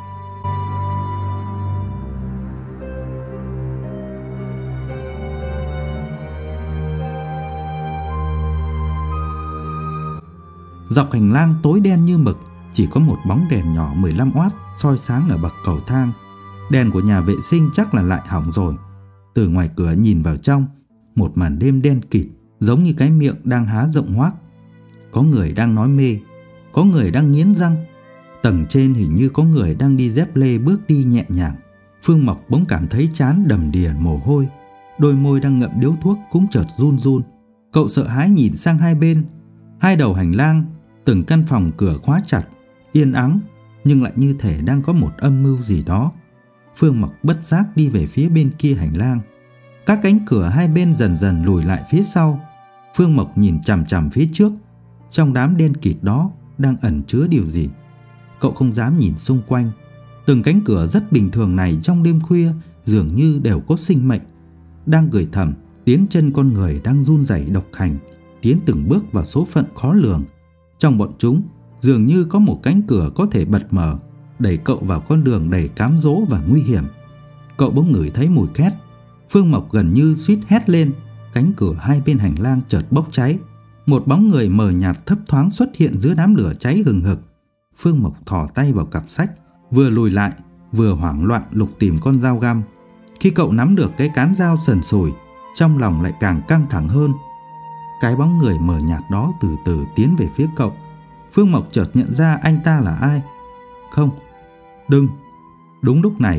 Dọc hành lang tối đen như mực, chỉ có một bóng đèn nhỏ mười lăm oát soi sáng ở bậc cầu thang. Đèn của nhà vệ sinh chắc là lại hỏng rồi. Từ ngoài cửa nhìn vào trong, một màn đêm đen kịt, giống như cái miệng đang há rộng hoác. Có người đang nói mê, có người đang nghiến răng. Tầng trên hình như có người đang đi dép lê bước đi nhẹ nhàng. Phương Mộc bỗng cảm thấy trán đầm đìa mồ hôi, đôi môi đang ngậm điếu thuốc cũng chợt run run. Cậu sợ hãi nhìn sang hai bên. Hai đầu hành lang, từng căn phòng cửa khóa chặt, yên ắng, nhưng lại như thể đang có một âm mưu gì đó. Phương Mộc bất giác đi về phía bên kia hành lang. Các cánh cửa hai bên dần dần lùi lại phía sau. Phương Mộc nhìn chằm chằm phía trước. Trong đám đen kịt đó đang ẩn chứa điều gì? Cậu không dám nhìn xung quanh. Từng cánh cửa rất bình thường này trong đêm khuya dường như đều có sinh mệnh, đang gửi thầm tiến chân con người đang run rẩy độc hành, tiến từng bước vào số phận khó lường. Trong bọn chúng dường như có một cánh cửa có thể bật mở, đẩy cậu vào con đường đầy cám dỗ và nguy hiểm. Cậu bỗng ngửi thấy mùi khét. Phương Mộc gần như suýt hét lên. Cánh cửa hai bên hành lang chợt bốc cháy. Một bóng người mờ nhạt thấp thoáng xuất hiện giữa đám lửa cháy hừng hực. Phương Mộc thò tay vào cặp sách, vừa lùi lại vừa hoảng loạn lục tìm con dao găm. Khi cậu nắm được cái cán dao sần sùi, trong lòng lại càng căng thẳng hơn. Cái bóng người mờ nhạt đó từ từ tiến về phía cậu. Phương Mộc chợt nhận ra anh ta là ai. Không, đừng. Đúng lúc này,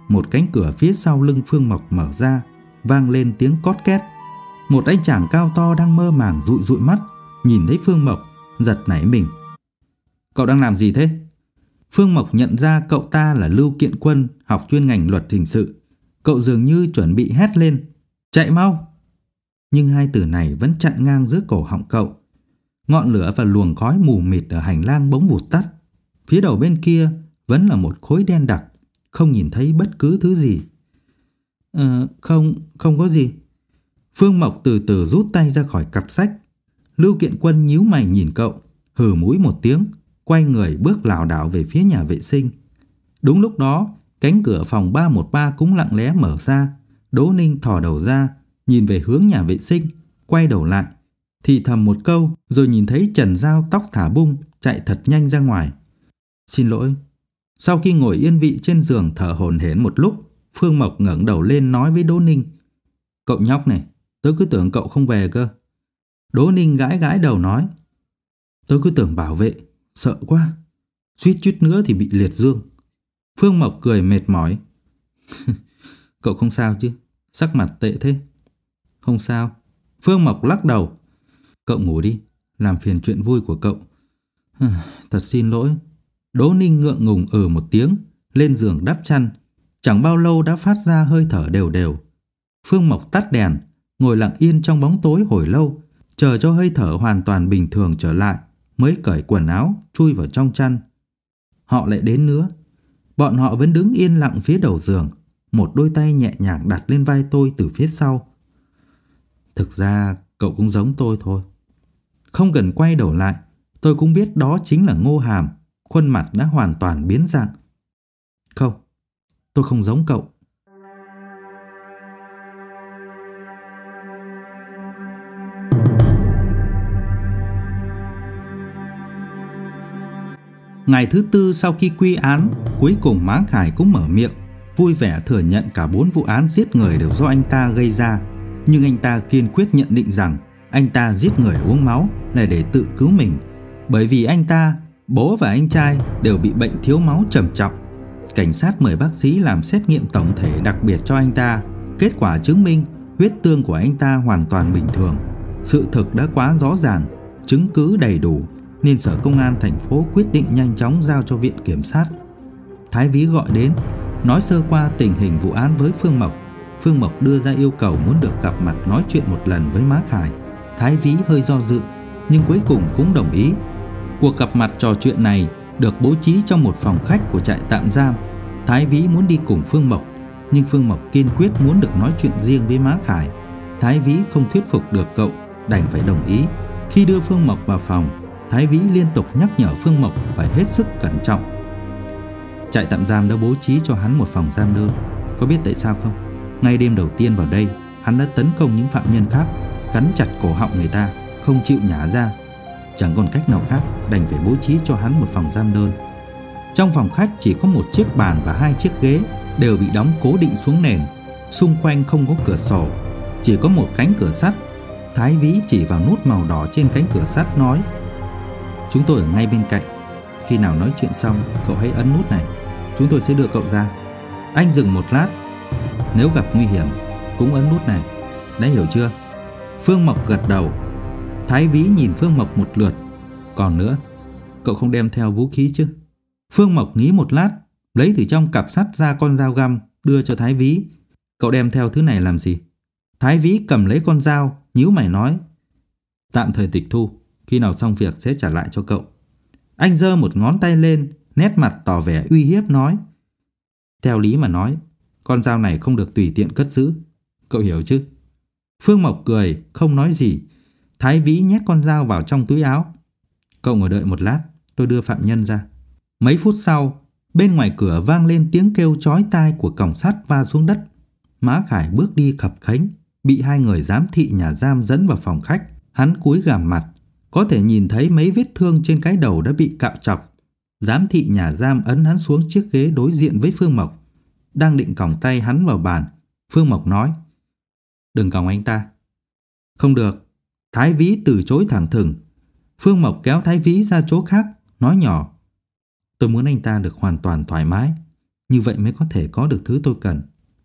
một cánh cửa phía sau lưng Phương Mộc mở ra, vang lên tiếng cót két. Một anh chàng cao to đang mơ màng dụi dụi mắt, nhìn thấy Phương Mộc, giật nảy mình. Cậu đang làm gì thế? Phương Mộc nhận ra cậu ta là Lưu Kiện Quân, học chuyên ngành luật hình sự. Cậu dường như chuẩn bị hét lên, chạy mau! Nhưng hai từ này vẫn chặn ngang giữa cổ họng cậu. Ngọn lửa và luồng khói mù mịt ở hành lang bỗng vụt tắt. Phía đầu bên kia vẫn là một khối đen đặc, không nhìn thấy bất cứ thứ gì. Ờ, không, không có gì. Phương Mộc từ từ rút tay ra khỏi cặp sách. Lưu Kiện Quân nhíu mày nhìn cậu, hừ mũi một tiếng, quay người bước lảo đảo về phía nhà vệ sinh. Đúng lúc đó, cánh cửa phòng ba một ba cũng lặng lẽ mở ra. Đỗ Ninh thò đầu ra, nhìn về hướng nhà vệ sinh, quay đầu lại, thì thầm một câu, rồi nhìn thấy Trần Giao tóc thả bung chạy thật nhanh ra ngoài. Xin lỗi. Sau khi ngồi yên vị trên giường thở hổn hển một lúc, Phương Mộc ngẩng đầu lên nói với Đỗ Ninh, cậu nhóc này, tớ cứ tưởng cậu không về cơ. Đỗ Ninh gãi gãi đầu nói, tớ cứ tưởng bảo vệ, sợ quá, suýt chút nữa thì bị liệt dương. Phương Mộc cười mệt mỏi. Cậu không sao chứ? Sắc mặt tệ thế. Không sao. Phương Mộc lắc đầu. Cậu ngủ đi, làm phiền chuyện vui của cậu. Thật xin lỗi. Đỗ Ninh ngượng ngùng ừ một tiếng, lên giường đắp chăn. Chẳng bao lâu đã phát ra hơi thở đều đều. Phương Mộc tắt đèn, ngồi lặng yên trong bóng tối hồi lâu, chờ cho hơi thở hoàn toàn bình thường trở lại, mới cởi quần áo, chui vào trong chăn. Họ lại đến nữa. Bọn họ vẫn đứng yên lặng phía đầu giường, một đôi tay nhẹ nhàng đặt lên vai tôi từ phía sau. Thực ra cậu cũng giống tôi thôi. Không cần quay đầu lại, tôi cũng biết đó chính là Ngô Hàm. Khuôn mặt đã hoàn toàn biến dạng. Không, tôi không giống cậu. Ngày thứ tư sau khi quy án, cuối cùng Mã Khải cũng mở miệng, vui vẻ thừa nhận cả bốn vụ án giết người đều do anh ta gây ra. Nhưng anh ta kiên quyết nhận định rằng anh ta giết người uống máu là để tự cứu mình. Bởi vì anh ta, bố và anh trai đều bị bệnh thiếu máu trầm trọng. Cảnh sát mời bác sĩ làm xét nghiệm tổng thể đặc biệt cho anh ta. Kết quả chứng minh huyết tương của anh ta hoàn toàn bình thường. Sự thực đã quá rõ ràng, chứng cứ đầy đủ, nên Sở Công an thành phố quyết định nhanh chóng giao cho Viện Kiểm sát. Thái Vĩ gọi đến, nói sơ qua tình hình vụ án với Phương Mộc. Phương Mộc đưa ra yêu cầu muốn được gặp mặt nói chuyện một lần với Mã Khải. Thái Vĩ hơi do dự, nhưng cuối cùng cũng đồng ý. Cuộc gặp mặt trò chuyện này được bố trí trong một phòng khách của trại tạm giam. Thái Vĩ muốn đi cùng Phương Mộc, nhưng Phương Mộc kiên quyết muốn được nói chuyện riêng với Mã Khải. Thái Vĩ không thuyết phục được cậu, đành phải đồng ý. Khi đưa Phương Mộc vào phòng, Thái Vĩ liên tục nhắc nhở Phương Mộc phải hết sức cẩn trọng. Trại tạm giam đã bố trí cho hắn một phòng giam đơn. Có biết tại sao không? Ngay đêm đầu tiên vào đây, hắn đã tấn công những phạm nhân khác, cắn chặt cổ họng người ta, không chịu nhả ra. Chẳng còn cách nào khác, đành phải bố trí cho hắn một phòng giam đơn. Trong phòng khách chỉ có một chiếc bàn và hai chiếc ghế, đều bị đóng cố định xuống nền. Xung quanh không có cửa sổ, chỉ có một cánh cửa sắt. Thái Vĩ chỉ vào nút màu đỏ trên cánh cửa sắt nói, chúng tôi ở ngay bên cạnh. Khi nào nói chuyện xong, cậu hãy ấn nút này, chúng tôi sẽ đưa cậu ra. Anh dừng một lát, nếu gặp nguy hiểm cũng ấn nút này, đã hiểu chưa? Phương Mộc gật đầu. Thái Vĩ nhìn Phương Mộc một lượt. Còn nữa, cậu không đem theo vũ khí chứ? Phương Mộc nghĩ một lát, lấy từ trong cặp sắt ra con dao găm, đưa cho Thái Vĩ. Cậu đem theo thứ này làm gì? Thái Vĩ cầm lấy con dao, nhíu mày nói, tạm thời tịch thu, khi nào xong việc sẽ trả lại cho cậu. Anh giơ một ngón tay lên, nét mặt tỏ vẻ uy hiếp nói, theo lý mà nói, con dao này không được tùy tiện cất giữ, cậu hiểu chứ? Phương Mộc cười, không nói gì. Thái Vĩ nhét con dao vào trong túi áo. Cậu ngồi đợi một lát, tôi đưa phạm nhân ra. Mấy phút sau, bên ngoài cửa vang lên tiếng kêu chói tai của còng sắt va xuống đất. Mã Khải bước đi khập khánh, bị hai người giám thị nhà giam dẫn vào phòng khách. Hắn cúi gằm mặt, có thể nhìn thấy mấy vết thương trên cái đầu đã bị cạo chọc. Giám thị nhà giam ấn hắn xuống chiếc ghế đối diện với Phương Mộc. Đang định còng tay hắn vào bàn, Phương Mộc nói, đừng còng anh ta. Không được. Thái Vĩ từ chối thẳng thừng. Phương Mộc kéo Thái Vĩ ra chỗ khác, nói nhỏ, tôi muốn anh ta được hoàn toàn thoải mái. Như vậy mới có thể có được thứ tôi cần.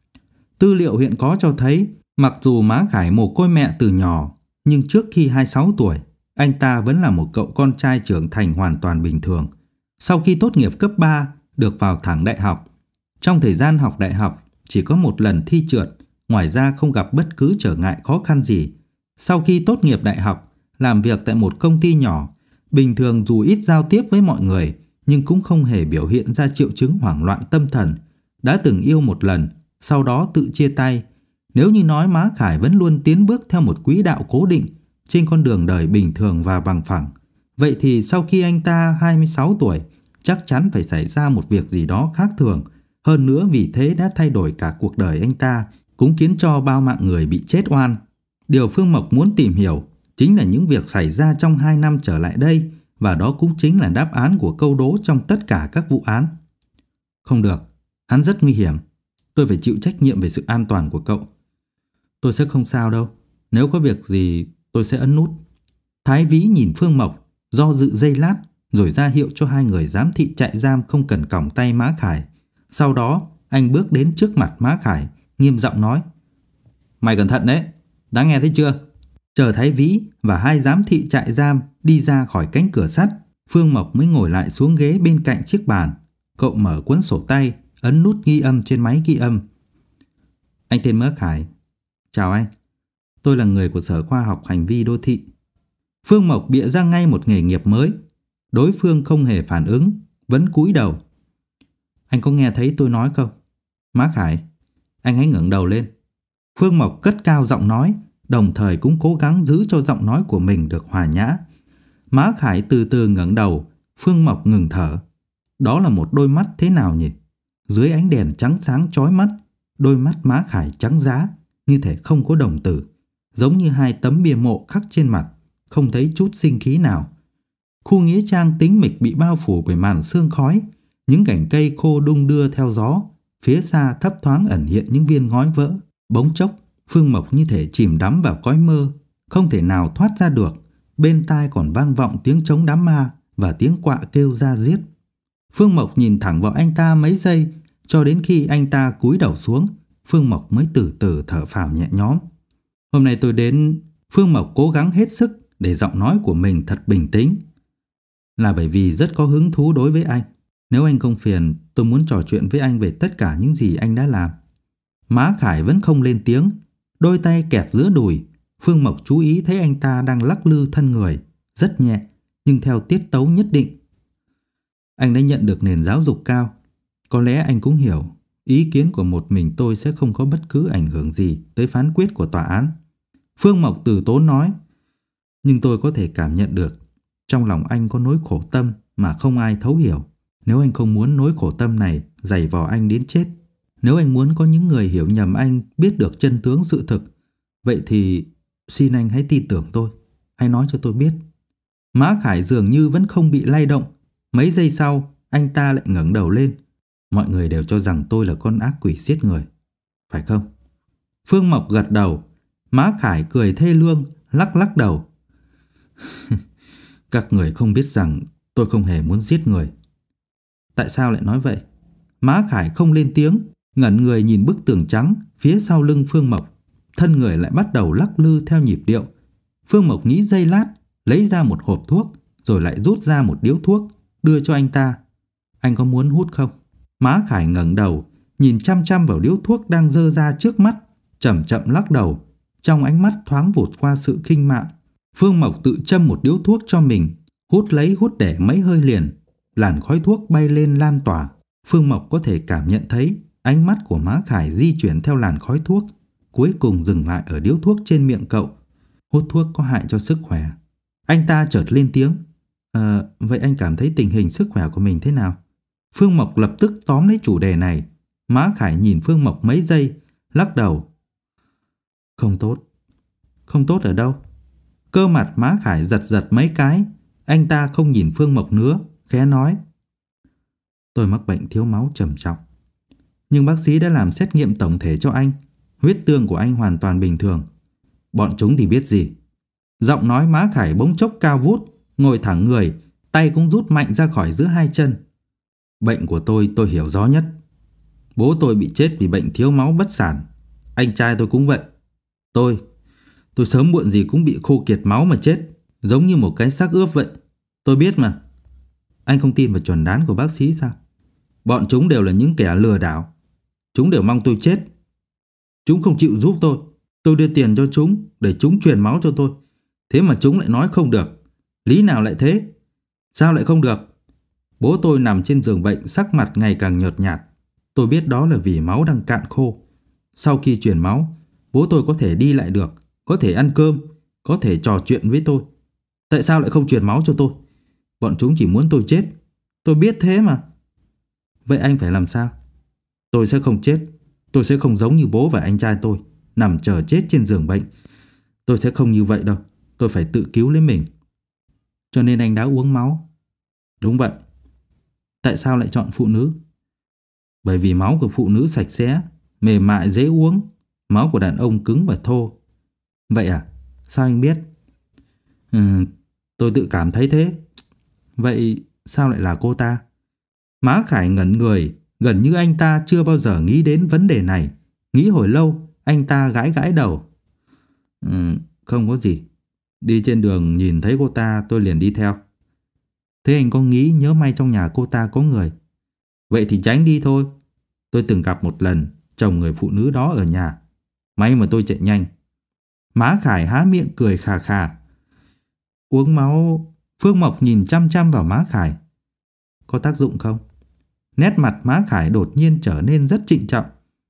Tư liệu hiện có cho thấy, mặc dù Má Khải mồ côi mẹ từ nhỏ, nhưng trước khi hai mươi sáu tuổi, anh ta vẫn là một cậu con trai trưởng thành hoàn toàn bình thường. Sau khi tốt nghiệp cấp ba, được vào thẳng đại học. Trong thời gian học đại học, chỉ có một lần thi trượt, ngoài ra không gặp bất cứ trở ngại khó khăn gì. Sau khi tốt nghiệp đại học, làm việc tại một công ty nhỏ, bình thường dù ít giao tiếp với mọi người, nhưng cũng không hề biểu hiện ra triệu chứng hoảng loạn tâm thần. Đã từng yêu một lần, sau đó tự chia tay. Nếu như nói Má Khải vẫn luôn tiến bước theo một quỹ đạo cố định trên con đường đời bình thường và bằng phẳng, vậy thì sau khi anh ta hai mươi sáu tuổi, chắc chắn phải xảy ra một việc gì đó khác thường. Hơn nữa vì thế đã thay đổi cả cuộc đời anh ta, cũng khiến cho bao mạng người bị chết oan. Điều Phương Mộc muốn tìm hiểu chính là những việc xảy ra trong hai năm trở lại đây, và đó cũng chính là đáp án của câu đố trong tất cả các vụ án. Không được, hắn rất nguy hiểm. Tôi phải chịu trách nhiệm về sự an toàn của cậu. Tôi sẽ không sao đâu. Nếu có việc gì tôi sẽ ấn nút. Thái Vĩ nhìn Phương Mộc, do dự giây lát, rồi ra hiệu cho hai người giám thị trại giam không cần còng tay Má Khải. Sau đó anh bước đến trước mặt Má Khải, nghiêm giọng nói: Mày cẩn thận đấy, đã nghe thấy chưa? Chờ Thái Vĩ và hai giám thị trại giam đi ra khỏi cánh cửa sắt, Phương Mộc mới ngồi lại xuống ghế bên cạnh chiếc bàn. Cậu mở cuốn sổ tay, ấn nút ghi âm trên máy ghi âm. Anh tên Má Khải. Chào anh, tôi là người của Sở Khoa học Hành vi Đô thị. Phương Mộc bịa ra ngay một nghề nghiệp mới. Đối phương không hề phản ứng, vẫn cúi đầu. Anh có nghe thấy tôi nói không? Má Khải, anh hãy ngẩng đầu lên. Phương Mộc cất cao giọng nói, đồng thời cũng cố gắng giữ cho giọng nói của mình được hòa nhã. Má Khải từ từ ngẩng đầu. Phương Mộc ngừng thở. Đó là một đôi mắt thế nào nhỉ? Dưới ánh đèn trắng sáng chói mắt, đôi mắt Má Khải trắng giá, như thể không có đồng tử, giống như hai tấm bia mộ khắc trên mặt, không thấy chút sinh khí nào. Khu nghĩa trang tĩnh mịch bị bao phủ bởi màn sương khói, những cành cây khô đung đưa theo gió, phía xa thấp thoáng ẩn hiện những viên ngói vỡ. Bỗng chốc, Phương Mộc như thể chìm đắm vào cõi mơ, không thể nào thoát ra được. Bên tai còn vang vọng tiếng trống đám ma và tiếng quạ kêu ra giết. Phương Mộc nhìn thẳng vào anh ta mấy giây, cho đến khi anh ta cúi đầu xuống, Phương Mộc mới từ từ thở phào nhẹ nhõm. Hôm nay tôi đến, Phương Mộc cố gắng hết sức để giọng nói của mình thật bình tĩnh, là bởi vì rất có hứng thú đối với anh. Nếu anh không phiền, tôi muốn trò chuyện với anh về tất cả những gì anh đã làm. Má Khải vẫn không lên tiếng, đôi tay kẹp giữa đùi. Phương Mộc chú ý thấy anh ta đang lắc lư thân người, rất nhẹ, nhưng theo tiết tấu nhất định. Anh đã nhận được nền giáo dục cao. Có lẽ anh cũng hiểu, ý kiến của một mình tôi sẽ không có bất cứ ảnh hưởng gì tới phán quyết của tòa án. Phương Mộc từ tốn nói. Nhưng tôi có thể cảm nhận được trong lòng anh có nỗi khổ tâm mà không ai thấu hiểu. Nếu anh không muốn nỗi khổ tâm này dày vò anh đến chết, nếu anh muốn có những người hiểu nhầm anh biết được chân tướng sự thực, vậy thì xin anh hãy tin tưởng tôi, hãy nói cho tôi biết. Má Khải dường như vẫn không bị lay động. Mấy giây sau, anh ta lại ngẩng đầu lên. Mọi người đều cho rằng tôi là con ác quỷ giết người, phải không? Phương Mộc gật đầu. Má Khải cười thê lương, lắc lắc đầu. Các người không biết rằng tôi không hề muốn giết người. Tại sao lại nói vậy? Má Khải không lên tiếng, ngẩn người nhìn bức tường trắng phía sau lưng Phương Mộc. Thân người lại bắt đầu lắc lư theo nhịp điệu. Phương Mộc nghĩ giây lát, lấy ra một hộp thuốc, rồi lại rút ra một điếu thuốc, đưa cho anh ta. Anh có muốn hút không? Má Khải ngẩng đầu, nhìn chăm chăm vào điếu thuốc đang dơ ra trước mắt, chậm chậm lắc đầu. Trong ánh mắt thoáng vụt qua sự khinh mạn. Phương Mộc tự châm một điếu thuốc cho mình, hút lấy hút để mấy hơi liền. Làn khói thuốc bay lên lan tỏa. Phương Mộc có thể cảm nhận thấy ánh mắt của Má Khải di chuyển theo làn khói thuốc, cuối cùng dừng lại ở điếu thuốc trên miệng cậu. Hút thuốc có hại cho sức khỏe. Anh ta chợt lên tiếng. À, vậy anh cảm thấy tình hình sức khỏe của mình thế nào? Phương Mộc lập tức tóm lấy chủ đề này. Má Khải nhìn Phương Mộc mấy giây, lắc đầu. Không tốt. Không tốt ở đâu? Cơ mặt Má Khải giật giật mấy cái. Anh ta không nhìn Phương Mộc nữa, khẽ nói. Tôi mắc bệnh thiếu máu trầm trọng. Nhưng bác sĩ đã làm xét nghiệm tổng thể cho anh. Huyết tương của anh hoàn toàn bình thường. Bọn chúng thì biết gì? Giọng nói Má Khải bỗng chốc cao vút, ngồi thẳng người, tay cũng rút mạnh ra khỏi giữa hai chân. Bệnh của tôi tôi hiểu rõ nhất. Bố tôi bị chết vì bệnh thiếu máu bất sản. Anh trai tôi cũng vậy. Tôi, tôi sớm muộn gì cũng bị khô kiệt máu mà chết, giống như một cái xác ướp vậy. Tôi biết mà. Anh không tin vào chuẩn đoán của bác sĩ sao? Bọn chúng đều là những kẻ lừa đảo. Chúng đều mong tôi chết. Chúng không chịu giúp tôi. Tôi đưa tiền cho chúng để chúng truyền máu cho tôi. Thế mà chúng lại nói không được. Lý nào lại thế? Sao lại không được? Bố tôi nằm trên giường bệnh, sắc mặt ngày càng nhợt nhạt. Tôi biết đó là vì máu đang cạn khô. Sau khi truyền máu, bố tôi có thể đi lại được, có thể ăn cơm, có thể trò chuyện với tôi. Tại sao lại không truyền máu cho tôi? Bọn chúng chỉ muốn tôi chết. Tôi biết thế mà. Vậy anh phải làm sao? Tôi sẽ không chết. Tôi sẽ không giống như bố và anh trai tôi, nằm chờ chết trên giường bệnh. Tôi sẽ không như vậy đâu. Tôi phải tự cứu lấy mình. Cho nên anh đã uống máu. Đúng vậy. Tại sao lại chọn phụ nữ? Bởi vì máu của phụ nữ sạch sẽ, mềm mại, dễ uống. Máu của đàn ông cứng và thô. Vậy à? Sao anh biết? Ừ, tôi tự cảm thấy thế. Vậy sao lại là cô ta? Má Khải ngẩn người, gần như anh ta chưa bao giờ nghĩ đến vấn đề này. Nghĩ hồi lâu, anh ta gãi gãi đầu. Ừ, không có gì. Đi trên đường nhìn thấy cô ta tôi liền đi theo. Thế anh có nghĩ nhớ may trong nhà cô ta có người? Vậy thì tránh đi thôi. Tôi từng gặp một lần chồng người phụ nữ đó ở nhà. May mà tôi chạy nhanh. Má Khải há miệng cười khà khà. Uống máu... Phương Mộc nhìn chăm chăm vào má Khải. Có tác dụng không? Nét mặt má Khải đột nhiên trở nên rất trịnh trọng.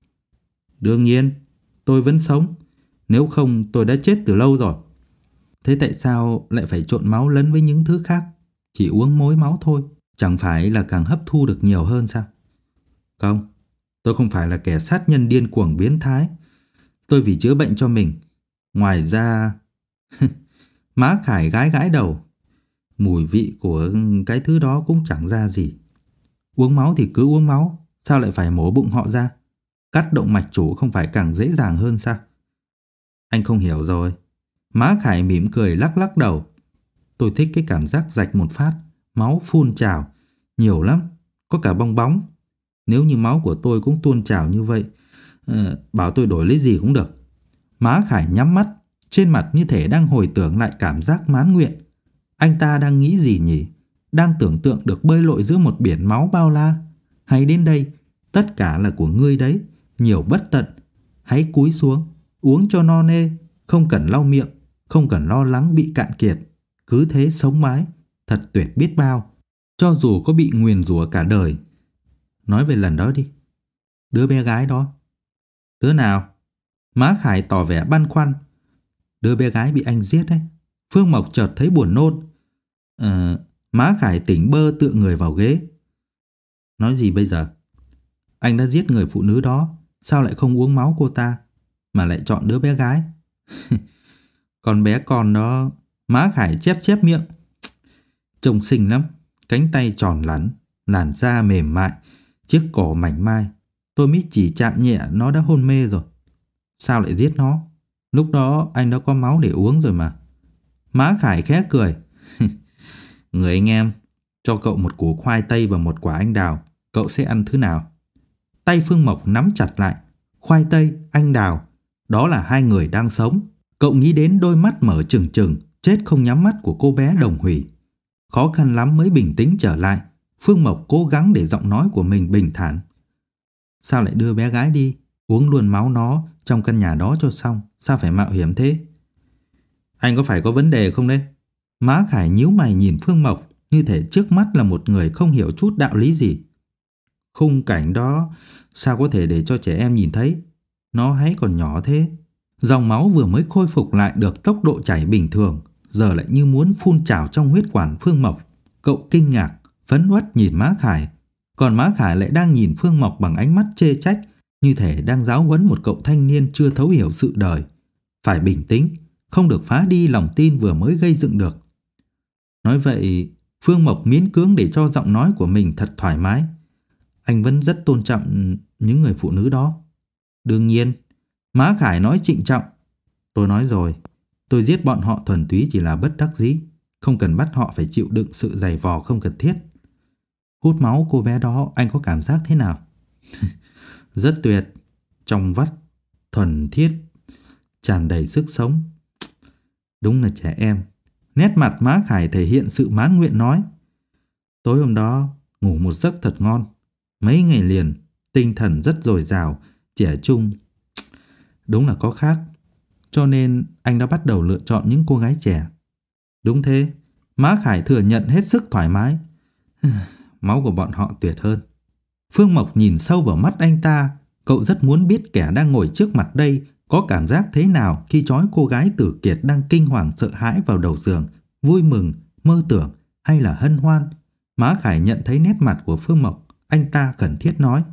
Đương nhiên, tôi vẫn sống. Nếu không tôi đã chết từ lâu rồi. Thế tại sao lại phải trộn máu lẫn với những thứ khác? Chỉ uống mối máu thôi, chẳng phải là càng hấp thu được nhiều hơn sao? Không, tôi không phải là kẻ sát nhân điên cuồng biến thái. Tôi vì chữa bệnh cho mình. Ngoài ra... Má Khải gãi gãi đầu. Mùi vị của cái thứ đó cũng chẳng ra gì. Uống máu thì cứ uống máu. Sao lại phải mổ bụng họ ra? Cắt động mạch chủ không phải càng dễ dàng hơn sao? Anh không hiểu rồi. Má Khải mỉm cười lắc lắc đầu. Tôi thích cái cảm giác rạch một phát, máu phun trào. Nhiều lắm, có cả bong bóng. Nếu như máu của tôi cũng tuôn trào như vậy, uh, bảo tôi đổi lấy gì cũng được. Má Khải nhắm mắt, trên mặt như thể đang hồi tưởng lại cảm giác mãn nguyện. Anh ta đang nghĩ gì nhỉ? Đang tưởng tượng được bơi lội giữa một biển máu bao la. Hay đến đây, tất cả là của ngươi đấy, nhiều bất tận. Hãy cúi xuống, uống cho no nê, không cần lau miệng, không cần lo lắng bị cạn kiệt. Cứ thế sống mãi, thật tuyệt biết bao. Cho dù có bị nguyền rủa cả đời. Nói về lần đó đi. Đứa bé gái đó. Đứa nào? Má Khải tỏ vẻ băn khoăn. Đứa bé gái bị anh giết đấy. Phương Mộc chợt thấy buồn nôn. Ờ, má Khải tỉnh bơ tựa người vào ghế. Nói gì bây giờ? Anh đã giết người phụ nữ đó, sao lại không uống máu cô ta, mà lại chọn đứa bé gái? Con bé con đó... Má Khải chép chép miệng. Trông xinh lắm. Cánh tay tròn lắn, làn da mềm mại, chiếc cổ mảnh mai. Tôi mới chỉ chạm nhẹ nó đã hôn mê rồi. Sao lại giết nó? Lúc đó anh đã có máu để uống rồi mà. Má Khải khẽ cười. Người anh em, cho cậu một củ khoai tây và một quả anh đào. Cậu sẽ ăn thứ nào? Tay Phương Mộc nắm chặt lại. Khoai tây, anh đào, đó là hai người đang sống. Cậu nghĩ đến đôi mắt mở trừng trừng, chết không nhắm mắt của cô bé Đồng Hủy. Khó khăn lắm mới bình tĩnh trở lại. Phương Mộc cố gắng để giọng nói của mình bình thản. Sao lại đưa bé gái đi? Uống luôn máu nó trong căn nhà đó cho xong. Sao phải mạo hiểm thế? Anh có phải có vấn đề không đấy? Má Khải nhíu mày nhìn Phương Mộc, như thể trước mắt là một người không hiểu chút đạo lý gì. Khung cảnh đó sao có thể để cho trẻ em nhìn thấy? Nó hãy còn nhỏ thế. Dòng máu vừa mới khôi phục lại được tốc độ chảy bình thường, giờ lại như muốn phun trào trong huyết quản Phương Mộc. Cậu kinh ngạc, phấn uất nhìn má Khải, còn má Khải lại đang nhìn Phương Mộc bằng ánh mắt chê trách, như thể đang giáo huấn một cậu thanh niên chưa thấu hiểu sự đời. Phải bình tĩnh, không được phá đi lòng tin vừa mới gây dựng được. Nói vậy, Phương Mộc miễn cưỡng để cho giọng nói của mình thật thoải mái. Anh vẫn rất tôn trọng những người phụ nữ đó. Đương nhiên, má Khải nói trịnh trọng. Tôi nói rồi, tôi giết bọn họ thuần túy chỉ là bất đắc dĩ, không cần bắt họ phải chịu đựng sự dày vò không cần thiết. Hút máu cô bé đó anh có cảm giác thế nào? Rất tuyệt, trong vắt, thuần thiết, tràn đầy sức sống. Đúng là trẻ em. Nét mặt Mã Khải thể hiện sự mãn nguyện nói. Tối hôm đó ngủ một giấc thật ngon. Mấy ngày liền, tinh thần rất dồi dào, trẻ trung. Đúng là có khác. Cho nên anh đã bắt đầu lựa chọn những cô gái trẻ. Đúng thế, Mã Khải thừa nhận hết sức thoải mái. Máu của bọn họ tuyệt hơn. Phương Mộc nhìn sâu vào mắt anh ta. Cậu rất muốn biết kẻ đang ngồi trước mặt đây có cảm giác thế nào khi trói cô gái tử kiệt đang kinh hoàng sợ hãi vào đầu giường, vui mừng, mơ tưởng hay là hân hoan. Mã Khải nhận thấy nét mặt của Phương Mộc, anh ta khẩn thiết nói.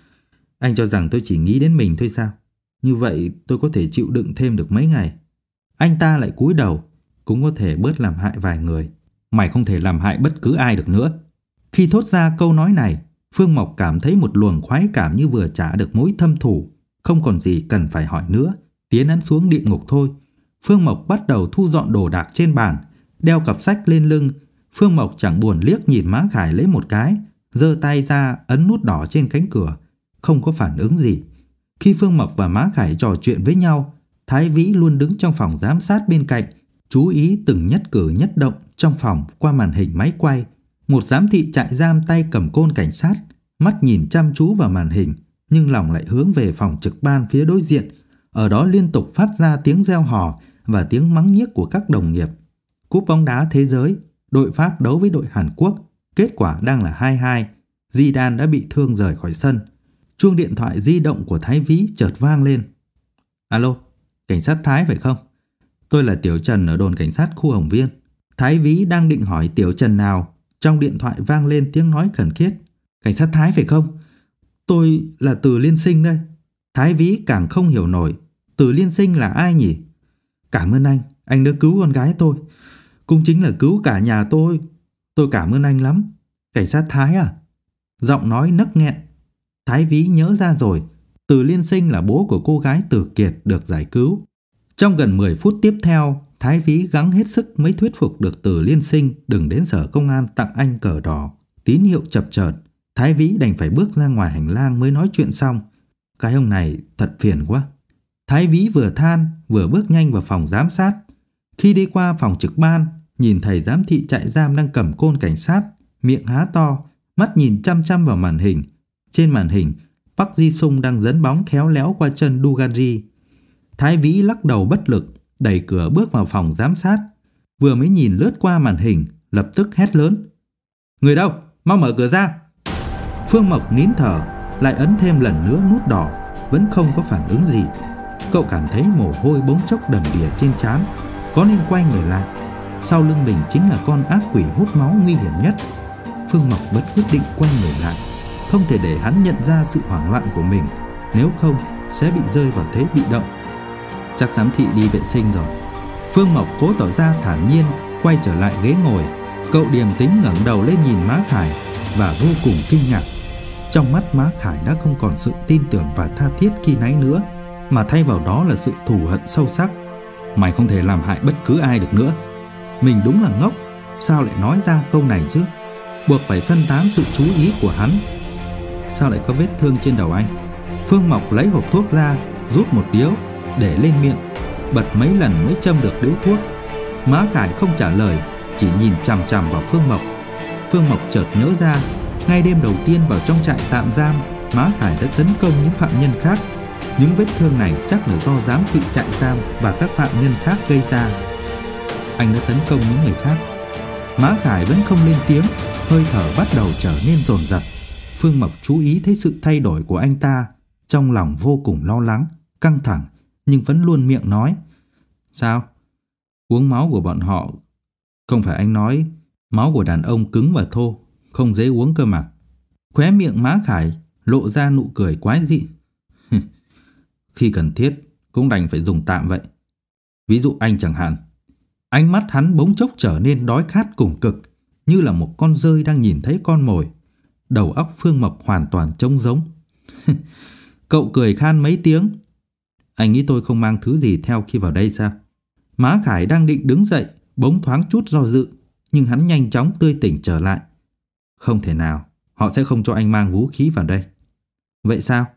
Anh cho rằng tôi chỉ nghĩ đến mình thôi sao? Như vậy tôi có thể chịu đựng thêm được mấy ngày. Anh ta lại cúi đầu, cũng có thể bớt làm hại vài người. Mày không thể làm hại bất cứ ai được nữa. Khi thốt ra câu nói này, Phương Mộc cảm thấy một luồng khoái cảm như vừa trả được mối thâm thù. Không còn gì cần phải hỏi nữa, tiến hắn xuống địa ngục thôi. Phương Mộc bắt đầu thu dọn đồ đạc trên bàn, đeo cặp sách lên lưng. Phương Mộc chẳng buồn liếc nhìn Mã Khải lấy một cái, giơ tay ra ấn nút đỏ trên cánh cửa. Không có phản ứng gì. Khi Phương Mộc và Mã Khải trò chuyện với nhau, Thái Vĩ luôn đứng trong phòng giám sát bên cạnh, chú ý từng nhất cử nhất động trong phòng qua màn hình máy quay. Một giám thị trại giam tay cầm côn cảnh sát, mắt nhìn chăm chú vào màn hình, nhưng lòng lại hướng về phòng trực ban phía đối diện. Ở đó liên tục phát ra tiếng reo hò và tiếng mắng nhiếc của các đồng nghiệp. Cúp bóng đá thế giới, đội Pháp đấu với đội Hàn Quốc, kết quả đang là hai hai. Zidane đã bị thương rời khỏi sân. Chuông điện thoại di động của Thái Vĩ chợt vang lên. Alo, cảnh sát Thái phải không? Tôi là Tiểu Trần ở đồn cảnh sát khu Hồng Viên. Thái Vĩ đang định hỏi Tiểu Trần nào, trong điện thoại vang lên tiếng nói khẩn thiết. Cảnh sát Thái phải không? Tôi là Từ Liên Sinh đây. Thái Vĩ càng không hiểu nổi. Từ Liên Sinh là ai nhỉ? Cảm ơn anh, anh đã cứu con gái tôi. Cũng chính là cứu cả nhà tôi. Tôi cảm ơn anh lắm. Cảnh sát Thái à? Giọng nói nấc nghẹn. Thái Vĩ nhớ ra rồi. Từ Liên Sinh là bố của cô gái Tử Kiệt được giải cứu. Trong gần mười phút tiếp theo, Thái Vĩ gắng hết sức mới thuyết phục được Từ Liên Sinh đừng đến sở công an tặng anh cờ đỏ. Tín hiệu chập chờn, Thái Vĩ đành phải bước ra ngoài hành lang mới nói chuyện xong. Cái ông này thật phiền quá. Thái Vĩ vừa than vừa bước nhanh vào phòng giám sát. Khi đi qua phòng trực ban, nhìn thầy giám thị trại giam đang cầm côn cảnh sát, miệng há to, mắt nhìn chăm chăm vào màn hình. Trên màn hình, Park Ji-sung đang dẫn bóng khéo léo qua chân Dugaji. Thái Vĩ lắc đầu bất lực, đẩy cửa bước vào phòng giám sát. Vừa mới nhìn lướt qua màn hình, lập tức hét lớn. Người đâu? Mau mở cửa ra! Phương Mộc nín thở, lại ấn thêm lần nữa nút đỏ, vẫn không có phản ứng gì. Cậu cảm thấy mồ hôi bỗng chốc đầm đìa trên trán, có nên quay người lại. Sau lưng mình chính là con ác quỷ hút máu nguy hiểm nhất. Phương Mộc vẫn quyết định quay người lại, không thể để hắn nhận ra sự hoảng loạn của mình, nếu không sẽ bị rơi vào thế bị động. Chắc giám thị đi vệ sinh rồi. Phương Mộc cố tỏ ra thản nhiên, quay trở lại ghế ngồi. Cậu điềm tĩnh ngẩng đầu lên nhìn Mã Khải và vô cùng kinh ngạc. Trong mắt Mã Khải đã không còn sự tin tưởng và tha thiết khi nãy nữa, mà thay vào đó là sự thù hận sâu sắc. Mày không thể làm hại bất cứ ai được nữa. Mình đúng là ngốc, sao lại nói ra câu này chứ? Buộc phải phân tán sự chú ý của hắn. Sao lại có vết thương trên đầu anh? Phương Mộc lấy hộp thuốc ra, rút một điếu, để lên miệng, bật mấy lần mới châm được điếu thuốc. Mã Khải không trả lời, chỉ nhìn chằm chằm vào Phương Mộc. Phương Mộc chợt nhớ ra, ngay đêm đầu tiên vào trong trại tạm giam, Mã Khải đã tấn công những phạm nhân khác. Những vết thương này chắc là do giám thị trại giam và các phạm nhân khác gây ra. Anh đã tấn công những người khác. Mã Khải vẫn không lên tiếng, hơi thở bắt đầu trở nên dồn dập. Phương Mộc chú ý thấy sự thay đổi của anh ta, trong lòng vô cùng lo lắng, căng thẳng, nhưng vẫn luôn miệng nói. Sao? Uống máu của bọn họ. Không phải anh nói máu của đàn ông cứng và thô, không dễ uống cơ mà. Khóe miệng Mã Khải lộ ra nụ cười quái dị. Khi cần thiết cũng đành phải dùng tạm vậy. Ví dụ anh chẳng hạn. Ánh mắt hắn bỗng chốc trở nên đói khát cùng cực, như là một con dơi đang nhìn thấy con mồi. Đầu óc Phương Mộc hoàn toàn trống rỗng. Cậu cười khan mấy tiếng. Anh nghĩ tôi không mang thứ gì theo khi vào đây sao? Mã Khải đang định đứng dậy, bỗng thoáng chút do dự, nhưng hắn nhanh chóng tươi tỉnh trở lại. Không thể nào, họ sẽ không cho anh mang vũ khí vào đây. Vậy sao?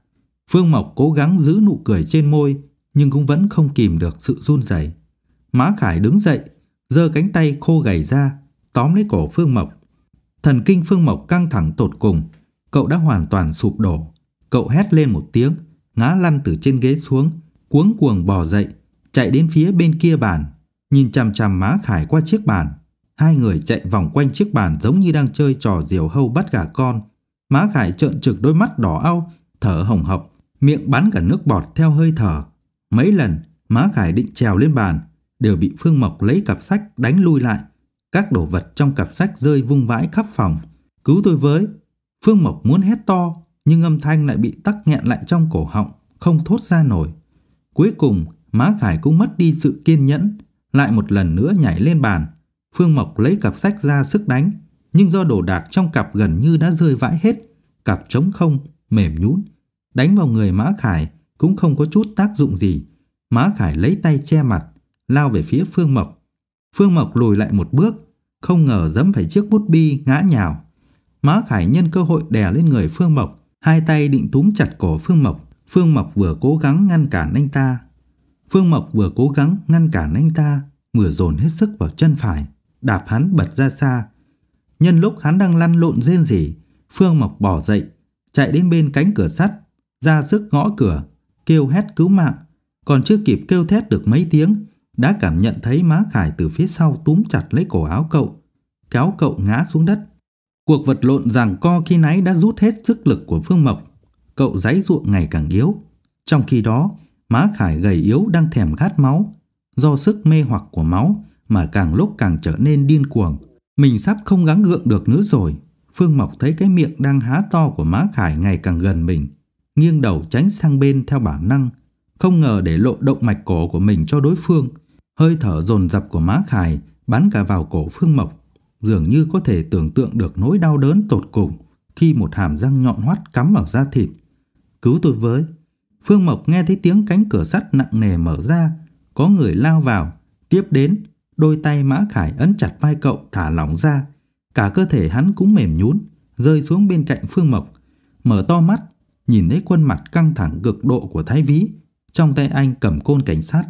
Phương Mộc cố gắng giữ nụ cười trên môi, nhưng cũng vẫn không kìm được sự run rẩy. Mã Khải đứng dậy, giơ cánh tay khô gầy ra, tóm lấy cổ Phương Mộc. Thần kinh Phương Mộc căng thẳng tột cùng, cậu đã hoàn toàn sụp đổ. Cậu hét lên một tiếng, ngã lăn từ trên ghế xuống, cuống cuồng bò dậy, chạy đến phía bên kia bàn, nhìn chằm chằm Mã Khải qua chiếc bàn. Hai người chạy vòng quanh chiếc bàn giống như đang chơi trò diều hâu bắt gà con. Mã Khải trợn trừng đôi mắt đỏ au, thở hồng hộc, miệng bắn cả nước bọt theo hơi thở. Mấy lần Mã Khải định trèo lên bàn, đều bị Phương Mộc lấy cặp sách đánh lui lại. Các đồ vật trong cặp sách rơi vung vãi khắp phòng. Cứu tôi với! Phương Mộc muốn hét to, nhưng âm thanh lại bị tắc nghẹn lại trong cổ họng, không thốt ra nổi. Cuối cùng Mã Khải cũng mất đi sự kiên nhẫn, lại một lần nữa nhảy lên bàn. Phương Mộc lấy cặp sách ra sức đánh, nhưng do đồ đạc trong cặp gần như đã rơi vãi hết, cặp trống không, mềm nhũn. Đánh vào người Mã Khải cũng không có chút tác dụng gì. Mã Khải lấy tay che mặt, lao về phía Phương Mộc. Phương Mộc lùi lại một bước, không ngờ giẫm phải chiếc bút bi ngã nhào. Mã Khải nhân cơ hội đè lên người Phương Mộc, hai tay định túm chặt cổ Phương Mộc. Phương Mộc vừa cố gắng ngăn cản anh ta. Phương Mộc vừa cố gắng ngăn cản anh ta, vừa dồn hết sức vào chân phải, đạp hắn bật ra xa. Nhân lúc hắn đang lăn lộn rên rỉ, Phương Mộc bỏ dậy, chạy đến bên cánh cửa sắt, ra sức gõ cửa, kêu hét cứu mạng. Còn chưa kịp kêu thét được mấy tiếng, đã cảm nhận thấy Mã Khải từ phía sau túm chặt lấy cổ áo cậu, kéo cậu ngã xuống đất. Cuộc vật lộn giằng co khi nãy đã rút hết sức lực của Phương Mộc. Cậu giãy giụa ngày càng yếu. Trong khi đó, Mã Khải gầy yếu đang thèm khát máu. Do sức mê hoặc của máu mà càng lúc càng trở nên điên cuồng. Mình sắp không gắng gượng được nữa rồi. Phương Mộc thấy cái miệng đang há to của Mã Khải ngày càng gần mình, nghiêng đầu tránh sang bên theo bản năng, không ngờ để lộ động mạch cổ của mình cho đối phương. Hơi thở dồn dập của Mã Khải bắn cả vào cổ Phương Mộc, dường như có thể tưởng tượng được nỗi đau đớn tột cùng khi một hàm răng nhọn hoắt cắm vào da thịt. Cứu tôi với! Phương Mộc nghe thấy tiếng cánh cửa sắt nặng nề mở ra, có người lao vào. Tiếp đến, đôi tay Mã Khải ấn chặt vai cậu thả lỏng ra, cả cơ thể hắn cũng mềm nhũn, rơi xuống bên cạnh Phương Mộc. Mở to mắt, nhìn thấy khuôn mặt căng thẳng cực độ của Thái Vĩ, trong tay anh cầm côn cảnh sát.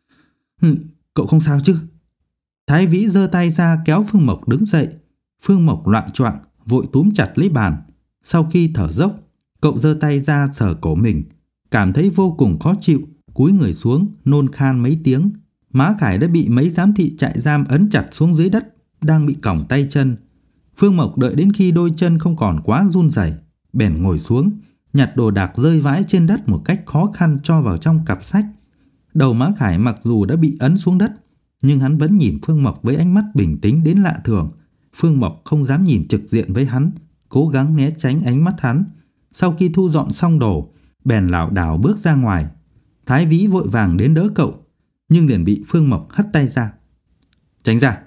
Hừ, cậu không sao chứ? Thái Vĩ giơ tay ra kéo Phương Mộc đứng dậy. Phương Mộc loạng choạng vội túm chặt lấy bàn. Sau khi thở dốc, cậu giơ tay ra sờ cổ mình, cảm thấy vô cùng khó chịu, cúi người xuống nôn khan mấy tiếng. Mã Khải đã bị mấy giám thị trại giam ấn chặt xuống dưới đất, đang bị còng tay chân. Phương Mộc đợi đến khi đôi chân không còn quá run rẩy, bèn ngồi xuống, nhặt đồ đạc rơi vãi trên đất một cách khó khăn cho vào trong cặp sách. Đầu Mã Khải mặc dù đã bị ấn xuống đất, nhưng hắn vẫn nhìn Phương Mộc với ánh mắt bình tĩnh đến lạ thường. Phương Mộc không dám nhìn trực diện với hắn, cố gắng né tránh ánh mắt hắn. Sau khi thu dọn xong đồ, bèn lảo đảo bước ra ngoài. Thái Vĩ vội vàng đến đỡ cậu, nhưng liền bị Phương Mộc hất tay ra. Tránh ra!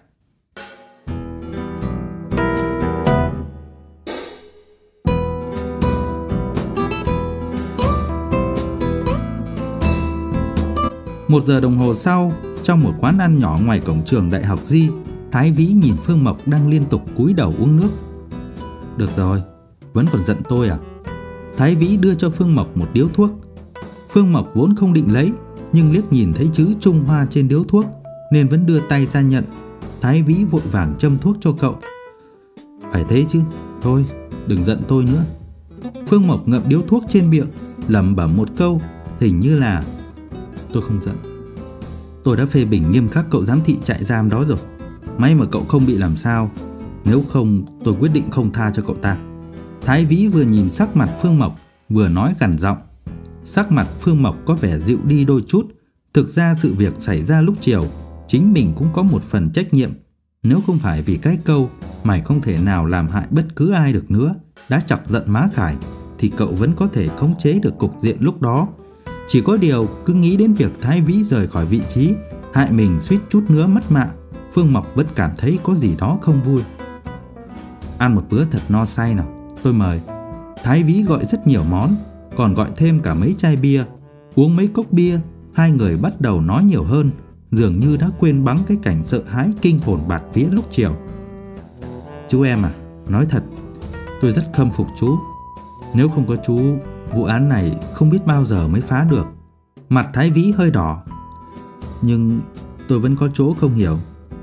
Một giờ đồng hồ sau, trong một quán ăn nhỏ ngoài cổng trường Đại học Di, Thái Vĩ nhìn Phương Mộc đang liên tục cúi đầu uống nước. Được rồi, vẫn còn giận tôi à? Thái Vĩ đưa cho Phương Mộc một điếu thuốc. Phương Mộc vốn không định lấy, nhưng liếc nhìn thấy chữ Trung Hoa trên điếu thuốc nên vẫn đưa tay ra nhận. Thái Vĩ vội vàng châm thuốc cho cậu. Phải thế chứ, thôi đừng giận tôi nữa. Phương Mộc ngậm điếu thuốc trên miệng, lẩm bẩm một câu, hình như là tôi không giận. Tôi đã phê bình nghiêm khắc cậu giám thị trại giam đó rồi. May mà cậu không bị làm sao, nếu không tôi quyết định không tha cho cậu ta. Thái Vĩ vừa nhìn sắc mặt Phương Mộc, vừa nói gằn giọng. Sắc mặt Phương Mộc có vẻ dịu đi đôi chút. Thực ra sự việc xảy ra lúc chiều, chính mình cũng có một phần trách nhiệm. Nếu không phải vì cái câu mày không thể nào làm hại bất cứ ai được nữa đã chọc giận Mã Khải, thì cậu vẫn có thể khống chế được cục diện lúc đó. Chỉ có điều cứ nghĩ đến việc Thái Vĩ rời khỏi vị trí, hại mình suýt chút nữa mất mạng, Phương Mộc vẫn cảm thấy có gì đó không vui. Ăn một bữa thật no say nào, tôi mời. Thái Vĩ gọi rất nhiều món, còn gọi thêm cả mấy chai bia. Uống mấy cốc bia, hai người bắt đầu nói nhiều hơn, dường như đã quên bẵng cái cảnh sợ hãi kinh hồn bạt vía lúc chiều. Chú em à, nói thật, tôi rất khâm phục chú. Nếu không có chú, Vụ án này không biết bao giờ mới phá được. Mặt Thái Vĩ hơi đỏ. Nhưng tôi vẫn có chỗ không hiểu.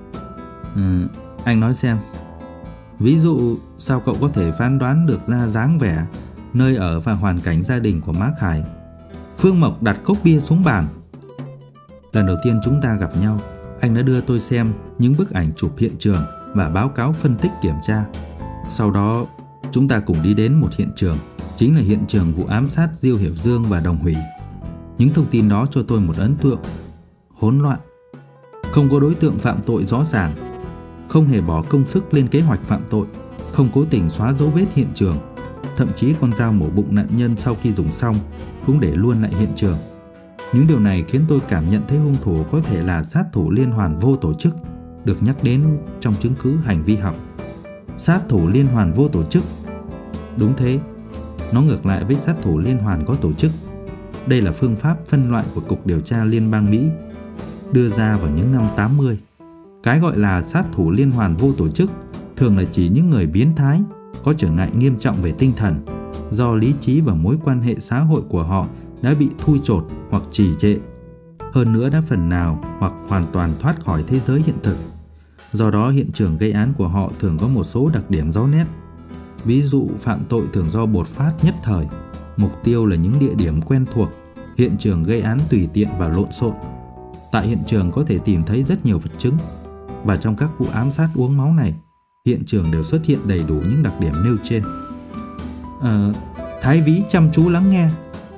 Ừ, anh nói xem. Ví dụ sao cậu có thể phán đoán được ra dáng vẻ, nơi ở và hoàn cảnh gia đình của Mác Hải? Phương Mộc đặt cốc bia xuống bàn. Lần đầu tiên chúng ta gặp nhau, anh đã đưa tôi xem những bức ảnh chụp hiện trường và báo cáo phân tích kiểm tra. Sau đó chúng ta cùng đi đến một hiện trường, chính là hiện trường vụ ám sát Diêu Hiểu Dương và Đồng Hủy. Những thông tin đó cho tôi một ấn tượng hỗn loạn. Không có đối tượng phạm tội rõ ràng, không hề bỏ công sức lên kế hoạch phạm tội, không cố tình xóa dấu vết hiện trường. Thậm chí con dao mổ bụng nạn nhân sau khi dùng xong cũng để luôn lại hiện trường. Những điều này khiến tôi cảm nhận thấy hung thủ có thể là sát thủ liên hoàn vô tổ chức, được nhắc đến trong chứng cứ hành vi học. Sát thủ liên hoàn vô tổ chức. Đúng thế, nó ngược lại với sát thủ liên hoàn có tổ chức. Đây là phương pháp phân loại của Cục Điều tra Liên bang Mỹ, đưa ra vào những năm tám mươi. Cái gọi là sát thủ liên hoàn vô tổ chức thường là chỉ những người biến thái, có trở ngại nghiêm trọng về tinh thần, do lý trí và mối quan hệ xã hội của họ đã bị thui chột hoặc trì trệ. Hơn nữa đã phần nào hoặc hoàn toàn thoát khỏi thế giới hiện thực. Do đó hiện trường gây án của họ thường có một số đặc điểm rõ nét. Ví dụ phạm tội thường do bột phát nhất thời, mục tiêu là những địa điểm quen thuộc, hiện trường gây án tùy tiện và lộn xộn. Tại hiện trường có thể tìm thấy rất nhiều vật chứng, và trong các vụ ám sát uống máu này, hiện trường đều xuất hiện đầy đủ những đặc điểm nêu trên. Ờ, Thái Vĩ chăm chú lắng nghe.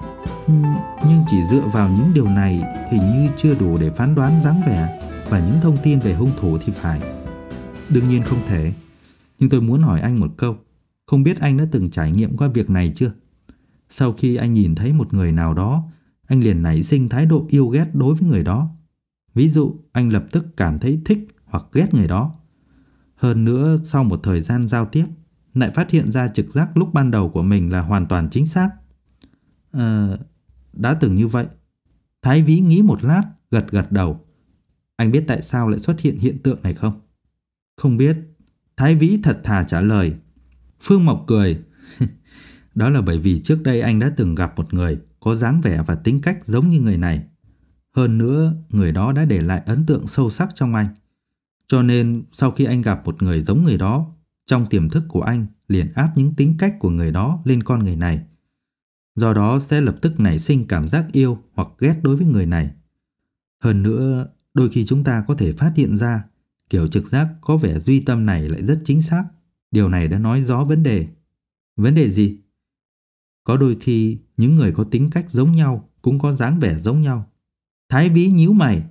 Nhưng chỉ dựa vào những điều này hình như chưa đủ để phán đoán dáng vẻ và những thông tin về hung thủ thì phải. Đương nhiên không thể. Nhưng tôi muốn hỏi anh một câu. Không biết anh đã từng trải nghiệm qua việc này chưa? Sau khi anh nhìn thấy một người nào đó, anh liền nảy sinh thái độ yêu ghét đối với người đó. Ví dụ, anh lập tức cảm thấy thích hoặc ghét người đó. Hơn nữa, sau một thời gian giao tiếp, lại phát hiện ra trực giác lúc ban đầu của mình là hoàn toàn chính xác. Ờ, đã từng như vậy. Thái Vĩ nghĩ một lát, gật gật đầu. Anh biết tại sao lại xuất hiện hiện tượng này không? Không biết. Thái Vĩ thật thà trả lời. Phương Mộc cười. Đó là bởi vì trước đây anh đã từng gặp một người có dáng vẻ và tính cách giống như người này. Hơn nữa, người đó đã để lại ấn tượng sâu sắc trong anh. Cho nên sau khi anh gặp một người giống người đó, trong tiềm thức của anh liền áp những tính cách của người đó lên con người này. Do đó sẽ lập tức nảy sinh cảm giác yêu hoặc ghét đối với người này. Hơn nữa, đôi khi chúng ta có thể phát hiện ra kiểu trực giác có vẻ duy tâm này lại rất chính xác. Điều này đã nói rõ vấn đề. Vấn đề gì? Có đôi khi những người có tính cách giống nhau cũng có dáng vẻ giống nhau. Thái Vĩ nhíu mày.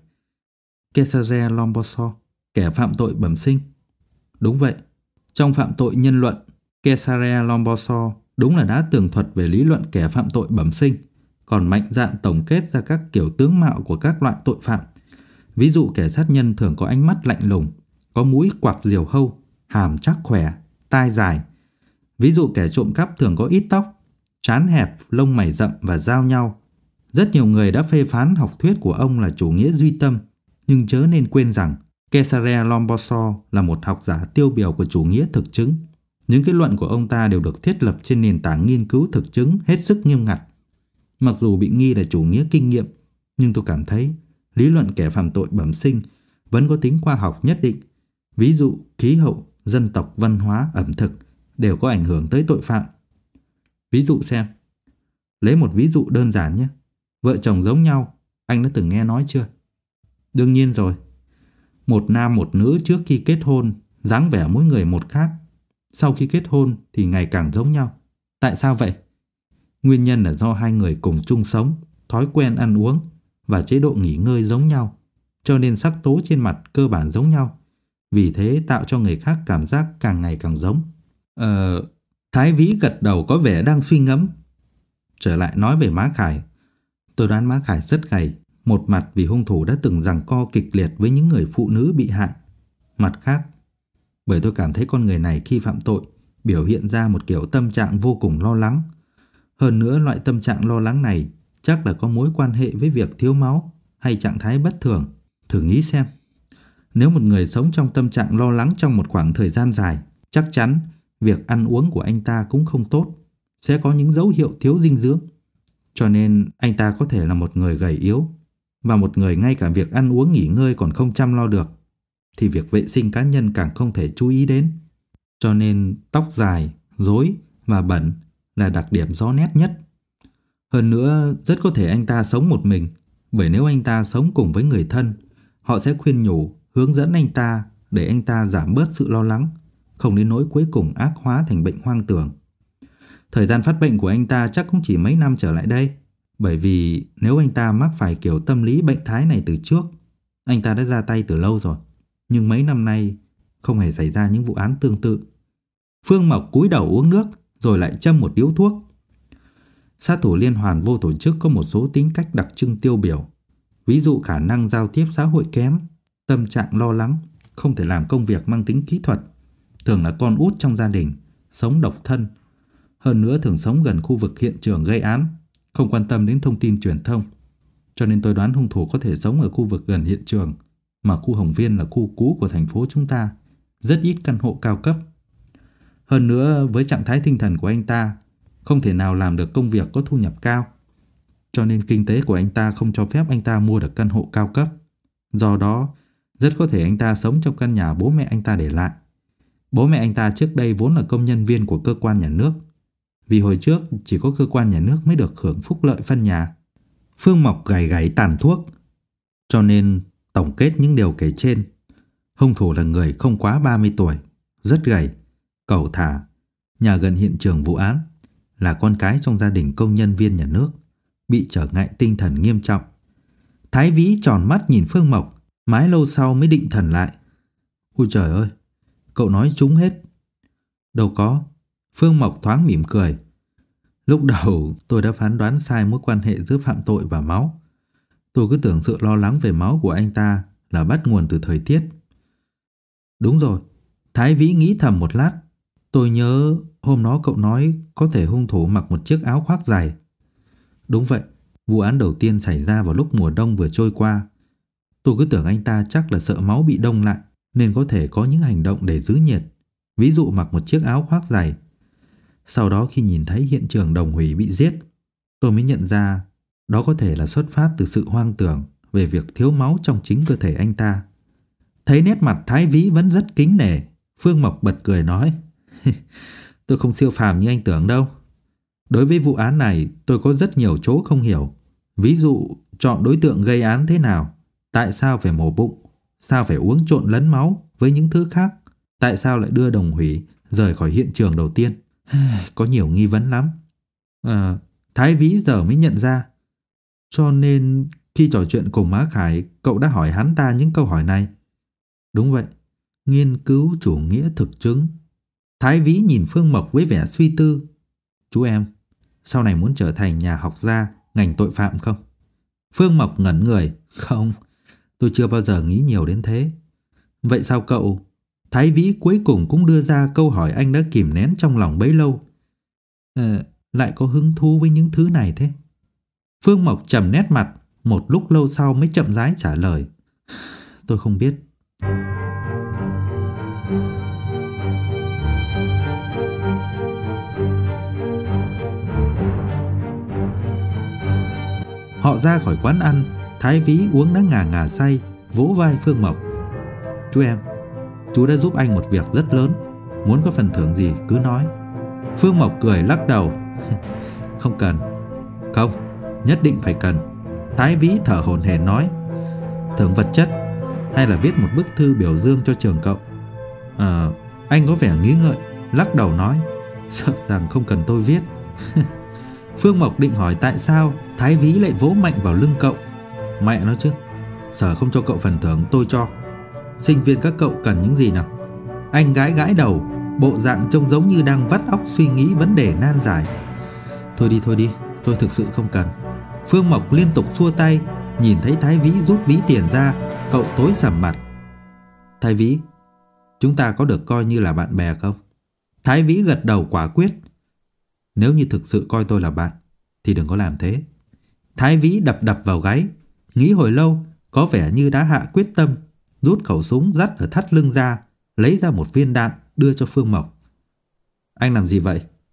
Cesare Lombroso, kẻ phạm tội bẩm sinh. Đúng vậy. Trong phạm tội nhân luận, Cesare Lombroso đúng là đã tường thuật về lý luận kẻ phạm tội bẩm sinh, còn mạnh dạn tổng kết ra các kiểu tướng mạo của các loại tội phạm. Ví dụ kẻ sát nhân thường có ánh mắt lạnh lùng, có mũi quạc diều hâu, hàm chắc khỏe, tai dài. Ví dụ kẻ trộm cắp thường có ít tóc, trán hẹp, lông mày rậm và giao nhau. Rất nhiều người đã phê phán học thuyết của ông là chủ nghĩa duy tâm, nhưng chớ nên quên rằng Cesare Lombroso là một học giả tiêu biểu của chủ nghĩa thực chứng. Những kết luận của ông ta đều được thiết lập trên nền tảng nghiên cứu thực chứng hết sức nghiêm ngặt. Mặc dù bị nghi là chủ nghĩa kinh nghiệm, nhưng tôi cảm thấy lý luận kẻ phạm tội bẩm sinh vẫn có tính khoa học nhất định. Ví dụ khí hậu, dân tộc, văn hóa, ẩm thực đều có ảnh hưởng tới tội phạm. Ví dụ xem. Lấy một ví dụ đơn giản nhé. Vợ chồng giống nhau, anh đã từng nghe nói chưa? Đương nhiên rồi. Một nam một nữ trước khi kết hôn, dáng vẻ mỗi người một khác. Sau khi kết hôn thì ngày càng giống nhau. Tại sao vậy? Nguyên nhân là do hai người cùng chung sống, thói quen ăn uống và chế độ nghỉ ngơi giống nhau, cho nên sắc tố trên mặt cơ bản giống nhau. Vì thế tạo cho người khác cảm giác càng ngày càng giống. Ờ... Thái Vĩ gật đầu có vẻ đang suy ngẫm. Trở lại nói về Mác Hải. Tôi đoán Mác Hải rất gầy. Một mặt vì hung thủ đã từng giằng co kịch liệt với những người phụ nữ bị hại. Mặt khác, bởi tôi cảm thấy con người này khi phạm tội biểu hiện ra một kiểu tâm trạng vô cùng lo lắng. Hơn nữa loại tâm trạng lo lắng này chắc là có mối quan hệ với việc thiếu máu hay trạng thái bất thường. Thử nghĩ xem. Nếu một người sống trong tâm trạng lo lắng trong một khoảng thời gian dài, chắc chắn việc ăn uống của anh ta cũng không tốt. sẽ có những dấu hiệu thiếu dinh dưỡng. Cho nên anh ta có thể là một người gầy yếu, và một người ngay cả việc ăn uống nghỉ ngơi còn không chăm lo được, thì việc vệ sinh cá nhân càng không thể chú ý đến. Cho nên tóc dài, rối và bẩn là đặc điểm rõ nét nhất. Hơn nữa, rất có thể anh ta sống một mình, bởi nếu anh ta sống cùng với người thân, họ sẽ khuyên nhủ, hướng dẫn anh ta để anh ta giảm bớt sự lo lắng, không đến nỗi cuối cùng ác hóa thành bệnh hoang tưởng. Thời gian phát bệnh của anh ta chắc cũng chỉ mấy năm trở lại đây, bởi vì nếu anh ta mắc phải kiểu tâm lý bệnh thái này từ trước, anh ta đã ra tay từ lâu rồi. Nhưng mấy năm nay không hề xảy ra những vụ án tương tự. Phương Mộc cúi đầu uống nước rồi lại châm một điếu thuốc. Sát thủ liên hoàn vô tổ chức có một số tính cách đặc trưng tiêu biểu. Ví dụ khả năng giao tiếp xã hội kém, tâm trạng lo lắng, không thể làm công việc mang tính kỹ thuật, thường là con út trong gia đình, sống độc thân. Hơn nữa thường sống gần khu vực hiện trường gây án, không quan tâm đến thông tin truyền thông. Cho nên tôi đoán hung thủ có thể sống ở khu vực gần hiện trường, mà khu Hồng Viên là khu cũ của thành phố chúng ta, rất ít căn hộ cao cấp. Hơn nữa với trạng thái tinh thần của anh ta, không thể nào làm được công việc có thu nhập cao. Cho nên kinh tế của anh ta không cho phép anh ta mua được căn hộ cao cấp. Do đó, rất có thể anh ta sống trong căn nhà bố mẹ anh ta để lại. Bố mẹ anh ta trước đây vốn là công nhân viên của cơ quan nhà nước, vì hồi trước chỉ có cơ quan nhà nước mới được hưởng phúc lợi phân nhà. Phương Mộc gảy gảy tàn thuốc. Cho nên tổng kết những điều kể trên, hung thủ là người không quá ba mươi tuổi, rất gầy, cẩu thả, nhà gần hiện trường vụ án, là con cái trong gia đình công nhân viên nhà nước, bị trở ngại tinh thần nghiêm trọng. Thái Vĩ tròn mắt nhìn Phương Mộc, mãi lâu sau mới định thần lại. Ôi trời ơi, cậu nói trúng hết. Đâu có. Phương Mộc thoáng mỉm cười. Lúc đầu tôi đã phán đoán sai mối quan hệ giữa phạm tội và máu. Tôi cứ tưởng sự lo lắng về máu của anh ta là bắt nguồn từ thời tiết. Đúng rồi. Thái Vĩ nghĩ thầm một lát. Tôi nhớ hôm đó cậu nói có thể hung thủ mặc một chiếc áo khoác dày. Đúng vậy. Vụ án đầu tiên xảy ra vào lúc mùa đông vừa trôi qua. Tôi cứ tưởng anh ta chắc là sợ máu bị đông lại, nên có thể có những hành động để giữ nhiệt, ví dụ mặc một chiếc áo khoác dày. Sau đó khi nhìn thấy hiện trường Đồng Hủy bị giết, tôi mới nhận ra đó có thể là xuất phát từ sự hoang tưởng về việc thiếu máu trong chính cơ thể anh ta. Thấy nét mặt Thái Vĩ vẫn rất kính nể, Phương Mộc bật cười nói: Tôi không siêu phàm như anh tưởng đâu. Đối với vụ án này tôi có rất nhiều chỗ không hiểu. Ví dụ chọn đối tượng gây án thế nào, tại sao phải mổ bụng, sao phải uống trộn lẫn máu với những thứ khác, tại sao lại đưa Đồng Hủy rời khỏi hiện trường đầu tiên. Có nhiều nghi vấn lắm. À, Thái Vĩ giờ mới nhận ra. Cho nên khi trò chuyện cùng Má Khải, cậu đã hỏi hắn ta những câu hỏi này. Đúng vậy. Nghiên cứu chủ nghĩa thực chứng. Thái Vĩ nhìn Phương Mộc với vẻ suy tư. Chú em, sau này muốn trở thành nhà học gia ngành tội phạm không? Phương Mộc ngẩn người. Không, tôi chưa bao giờ nghĩ nhiều đến thế. Vậy sao cậu? Thái Vĩ cuối cùng cũng đưa ra câu hỏi anh đã kìm nén trong lòng bấy lâu. À, lại có hứng thú với những thứ này thế? Phương Mộc trầm nét mặt, một lúc lâu sau mới chậm rãi trả lời. Tôi không biết. Họ ra khỏi quán ăn, Thái Vĩ uống đã ngà ngà say, vỗ vai Phương Mộc. Chú em, chú đã giúp anh một việc rất lớn, muốn có phần thưởng gì cứ nói. Phương Mộc cười lắc đầu. Không cần. Không, nhất định phải cần. Thái Vĩ thở hổn hển nói. Thưởng vật chất hay là viết một bức thư biểu dương cho trường cậu? À, anh có vẻ nghĩ ngợi, lắc đầu nói. Sợ rằng không cần tôi viết. Phương Mộc định hỏi tại sao Thái Vĩ lại vỗ mạnh vào lưng cậu. Mẹ nói chứ, sở không cho cậu phần thưởng tôi cho. Sinh viên các cậu cần những gì nào? Anh gãi gãi đầu, bộ dạng trông giống như đang vắt óc suy nghĩ vấn đề nan giải. Thôi đi thôi đi, tôi thực sự không cần. Phương Mộc liên tục xua tay. Nhìn thấy Thái Vĩ rút ví tiền ra, cậu tối sầm mặt. Thái Vĩ, chúng ta có được coi như là bạn bè không? Thái Vĩ gật đầu quả quyết. Nếu như thực sự coi tôi là bạn thì đừng có làm thế. Thái Vĩ đập đập vào gáy, nghĩ hồi lâu, có vẻ như đã hạ quyết tâm, rút khẩu súng dắt ở thắt lưng ra, lấy ra một viên đạn đưa cho Phương Mộc. Anh làm gì vậy?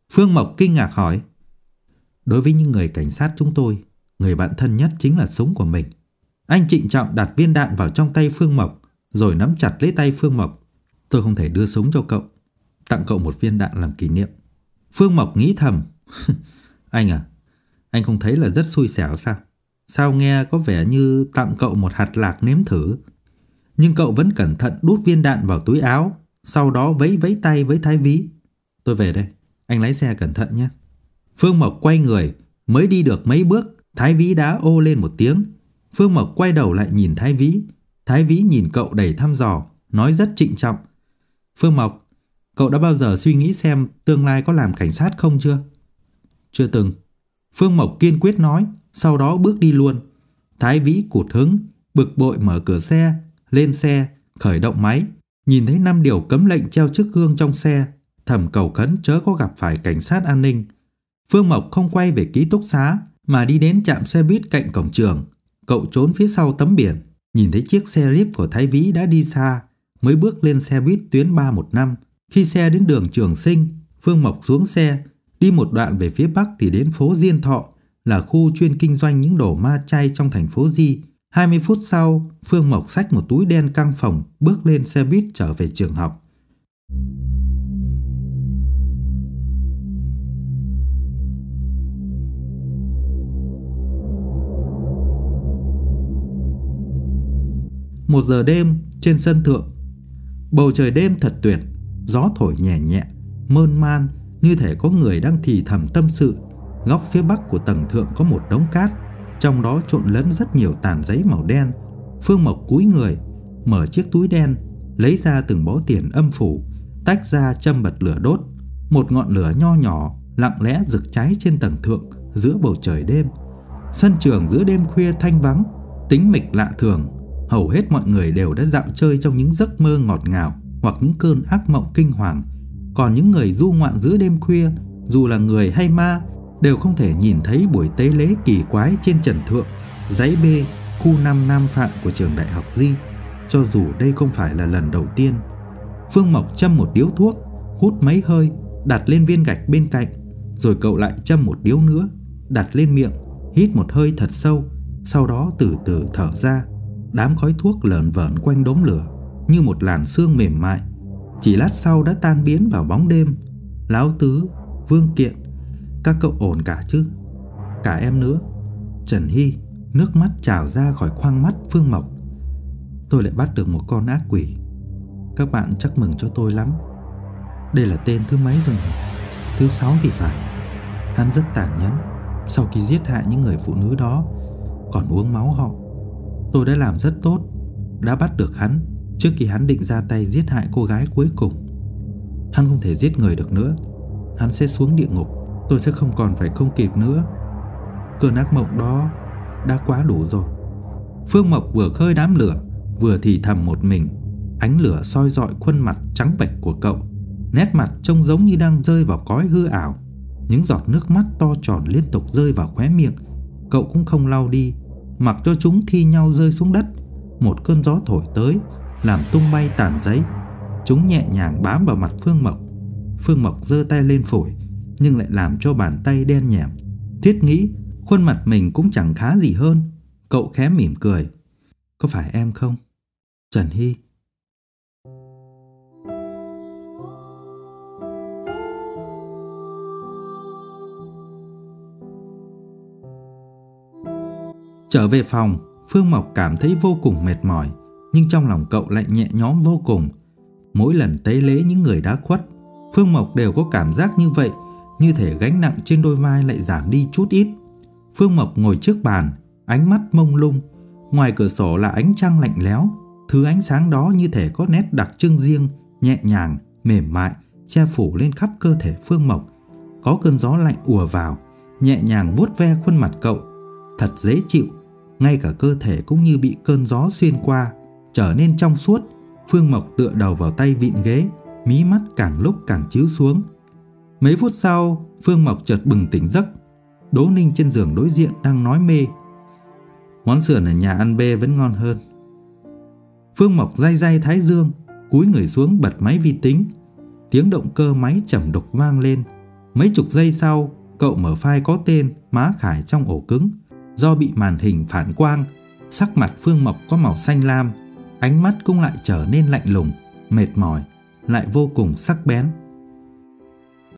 Phương Mộc kinh ngạc hỏi. Đối với những người cảnh sát chúng tôi, người bạn thân nhất chính là súng của mình. Anh trịnh trọng đặt viên đạn vào trong tay Phương Mộc, rồi nắm chặt lấy tay Phương Mộc. Tôi không thể đưa súng cho cậu, tặng cậu một viên đạn làm kỷ niệm. Phương Mộc nghĩ thầm. Anh à, anh không thấy là rất xui xẻo sao? Sao nghe có vẻ như tặng cậu một hạt lạc nếm thử. Nhưng cậu vẫn cẩn thận đút viên đạn vào túi áo, sau đó vẫy vẫy tay với Thái Vĩ. Tôi về đây, anh lái xe cẩn thận nhé. Phương Mộc quay người, mới đi được mấy bước, Thái Vĩ đã ô lên một tiếng. Phương Mộc quay đầu lại nhìn Thái Vĩ. Thái Vĩ nhìn cậu đầy thăm dò, nói rất trịnh trọng. Phương Mộc, cậu đã bao giờ suy nghĩ xem tương lai có làm cảnh sát không chưa? Chưa từng. Phương Mộc kiên quyết nói, sau đó bước đi luôn. Thái Vĩ cụt hứng, bực bội mở cửa xe, lên xe, khởi động máy. Nhìn thấy năm điều cấm lệnh treo trước gương trong xe, thầm cầu khấn chớ có gặp phải cảnh sát an ninh. Phương Mộc không quay về ký túc xá, mà đi đến trạm xe buýt cạnh cổng trường. Cậu trốn phía sau tấm biển, nhìn thấy chiếc xe Jeep của Thái Vĩ đã đi xa, mới bước lên xe buýt tuyến ba một năm. Khi xe đến đường Trường Sinh, Phương Mộc xuống xe, đi một đoạn về phía bắc thì đến phố Diên Thọ, là khu chuyên kinh doanh những đồ ma chay trong thành phố Di. hai mươi phút sau, Phương Mộc xách một túi đen căng phòng, bước lên xe buýt trở về trường học. Một giờ đêm trên sân thượng. Bầu trời đêm thật tuyệt, gió thổi nhẹ nhẹ, mơn man, như thể có người đang thì thầm tâm sự. Góc phía bắc của tầng thượng có một đống cát, trong đó trộn lẫn rất nhiều tàn giấy màu đen. Phương Mộc cúi người, mở chiếc túi đen, lấy ra từng bó tiền âm phủ, tách ra châm bật lửa đốt. Một ngọn lửa nho nhỏ lặng lẽ rực cháy trên tầng thượng giữa bầu trời đêm. Sân trường giữa đêm khuya thanh vắng, tĩnh mịch lạ thường. Hầu hết mọi người đều đã dạo chơi trong những giấc mơ ngọt ngào hoặc những cơn ác mộng kinh hoàng. Còn những người du ngoạn giữa đêm khuya, dù là người hay ma, đều không thể nhìn thấy buổi tế lễ kỳ quái trên trần thượng, dãy B, khu năm Nam Phạm của trường đại học Di, cho dù đây không phải là lần đầu tiên. Phương Mộc châm một điếu thuốc, hút mấy hơi, đặt lên viên gạch bên cạnh, rồi cậu lại châm một điếu nữa, đặt lên miệng, hít một hơi thật sâu, sau đó từ từ thở ra. Đám khói thuốc lởn vởn quanh đống lửa như một làn sương mềm mại, chỉ lát sau đã tan biến vào bóng đêm. Lão Tứ, Vương Kiện, các cậu ổn cả chứ? Cả em nữa. Trần Hy, nước mắt trào ra khỏi khoang mắt Phương Mộc. Tôi lại bắt được một con ác quỷ. Các bạn chắc mừng cho tôi lắm. Đây là tên thứ mấy rồi nhỉ? Thứ sáu thì phải. Hắn rất tàn nhẫn. Sau khi giết hại những người phụ nữ đó, còn uống máu họ. Tôi đã làm rất tốt, đã bắt được hắn trước khi hắn định ra tay giết hại cô gái cuối cùng. Hắn không thể giết người được nữa. Hắn sẽ xuống địa ngục. Tôi sẽ không còn phải không kịp nữa. Cơn ác mộng đó đã quá đủ rồi. Phương Mộc vừa khơi đám lửa, vừa thì thầm một mình. Ánh lửa soi rọi khuôn mặt trắng bệch của cậu. Nét mặt trông giống như đang rơi vào cõi hư ảo. Những giọt nước mắt to tròn liên tục rơi vào khóe miệng. Cậu cũng không lau đi, mặc cho chúng thi nhau rơi xuống đất. Một cơn gió thổi tới, làm tung bay tàn giấy. Chúng nhẹ nhàng bám vào mặt Phương Mộc. Phương Mộc giơ tay lên phổi, nhưng lại làm cho bàn tay đen nhẻm. Thiết nghĩ khuôn mặt mình cũng chẳng khá gì hơn. Cậu khẽ mỉm cười. Có phải em không, Trần Hy? Trở về phòng, Phương Mộc cảm thấy vô cùng mệt mỏi, nhưng trong lòng cậu lại nhẹ nhõm vô cùng. Mỗi lần tế lễ những người đã khuất, Phương Mộc đều có cảm giác như vậy, như thể gánh nặng trên đôi vai lại giảm đi chút ít. Phương Mộc ngồi trước bàn, ánh mắt mông lung. Ngoài cửa sổ là ánh trăng lạnh lẽo. Thứ ánh sáng đó như thể có nét đặc trưng riêng, nhẹ nhàng, mềm mại, che phủ lên khắp cơ thể Phương Mộc. Có cơn gió lạnh ùa vào, nhẹ nhàng vuốt ve khuôn mặt cậu. Thật dễ chịu. Ngay cả cơ thể cũng như bị cơn gió xuyên qua, trở nên trong suốt. Phương Mộc tựa đầu vào tay vịn ghế, mí mắt càng lúc càng chíu xuống. Mấy phút sau, Phương Mộc chợt bừng tỉnh giấc. Đỗ Ninh trên giường đối diện đang nói mê. Món sườn ở nhà ăn B vẫn ngon hơn. Phương Mộc day day thái dương, cúi người xuống bật máy vi tính. Tiếng động cơ máy trầm đục vang lên. Mấy chục giây sau, cậu mở file có tên Má Khải trong ổ cứng. Do bị màn hình phản quang, sắc mặt Phương Mộc có màu xanh lam, ánh mắt cũng lại trở nên lạnh lùng, mệt mỏi, lại vô cùng sắc bén.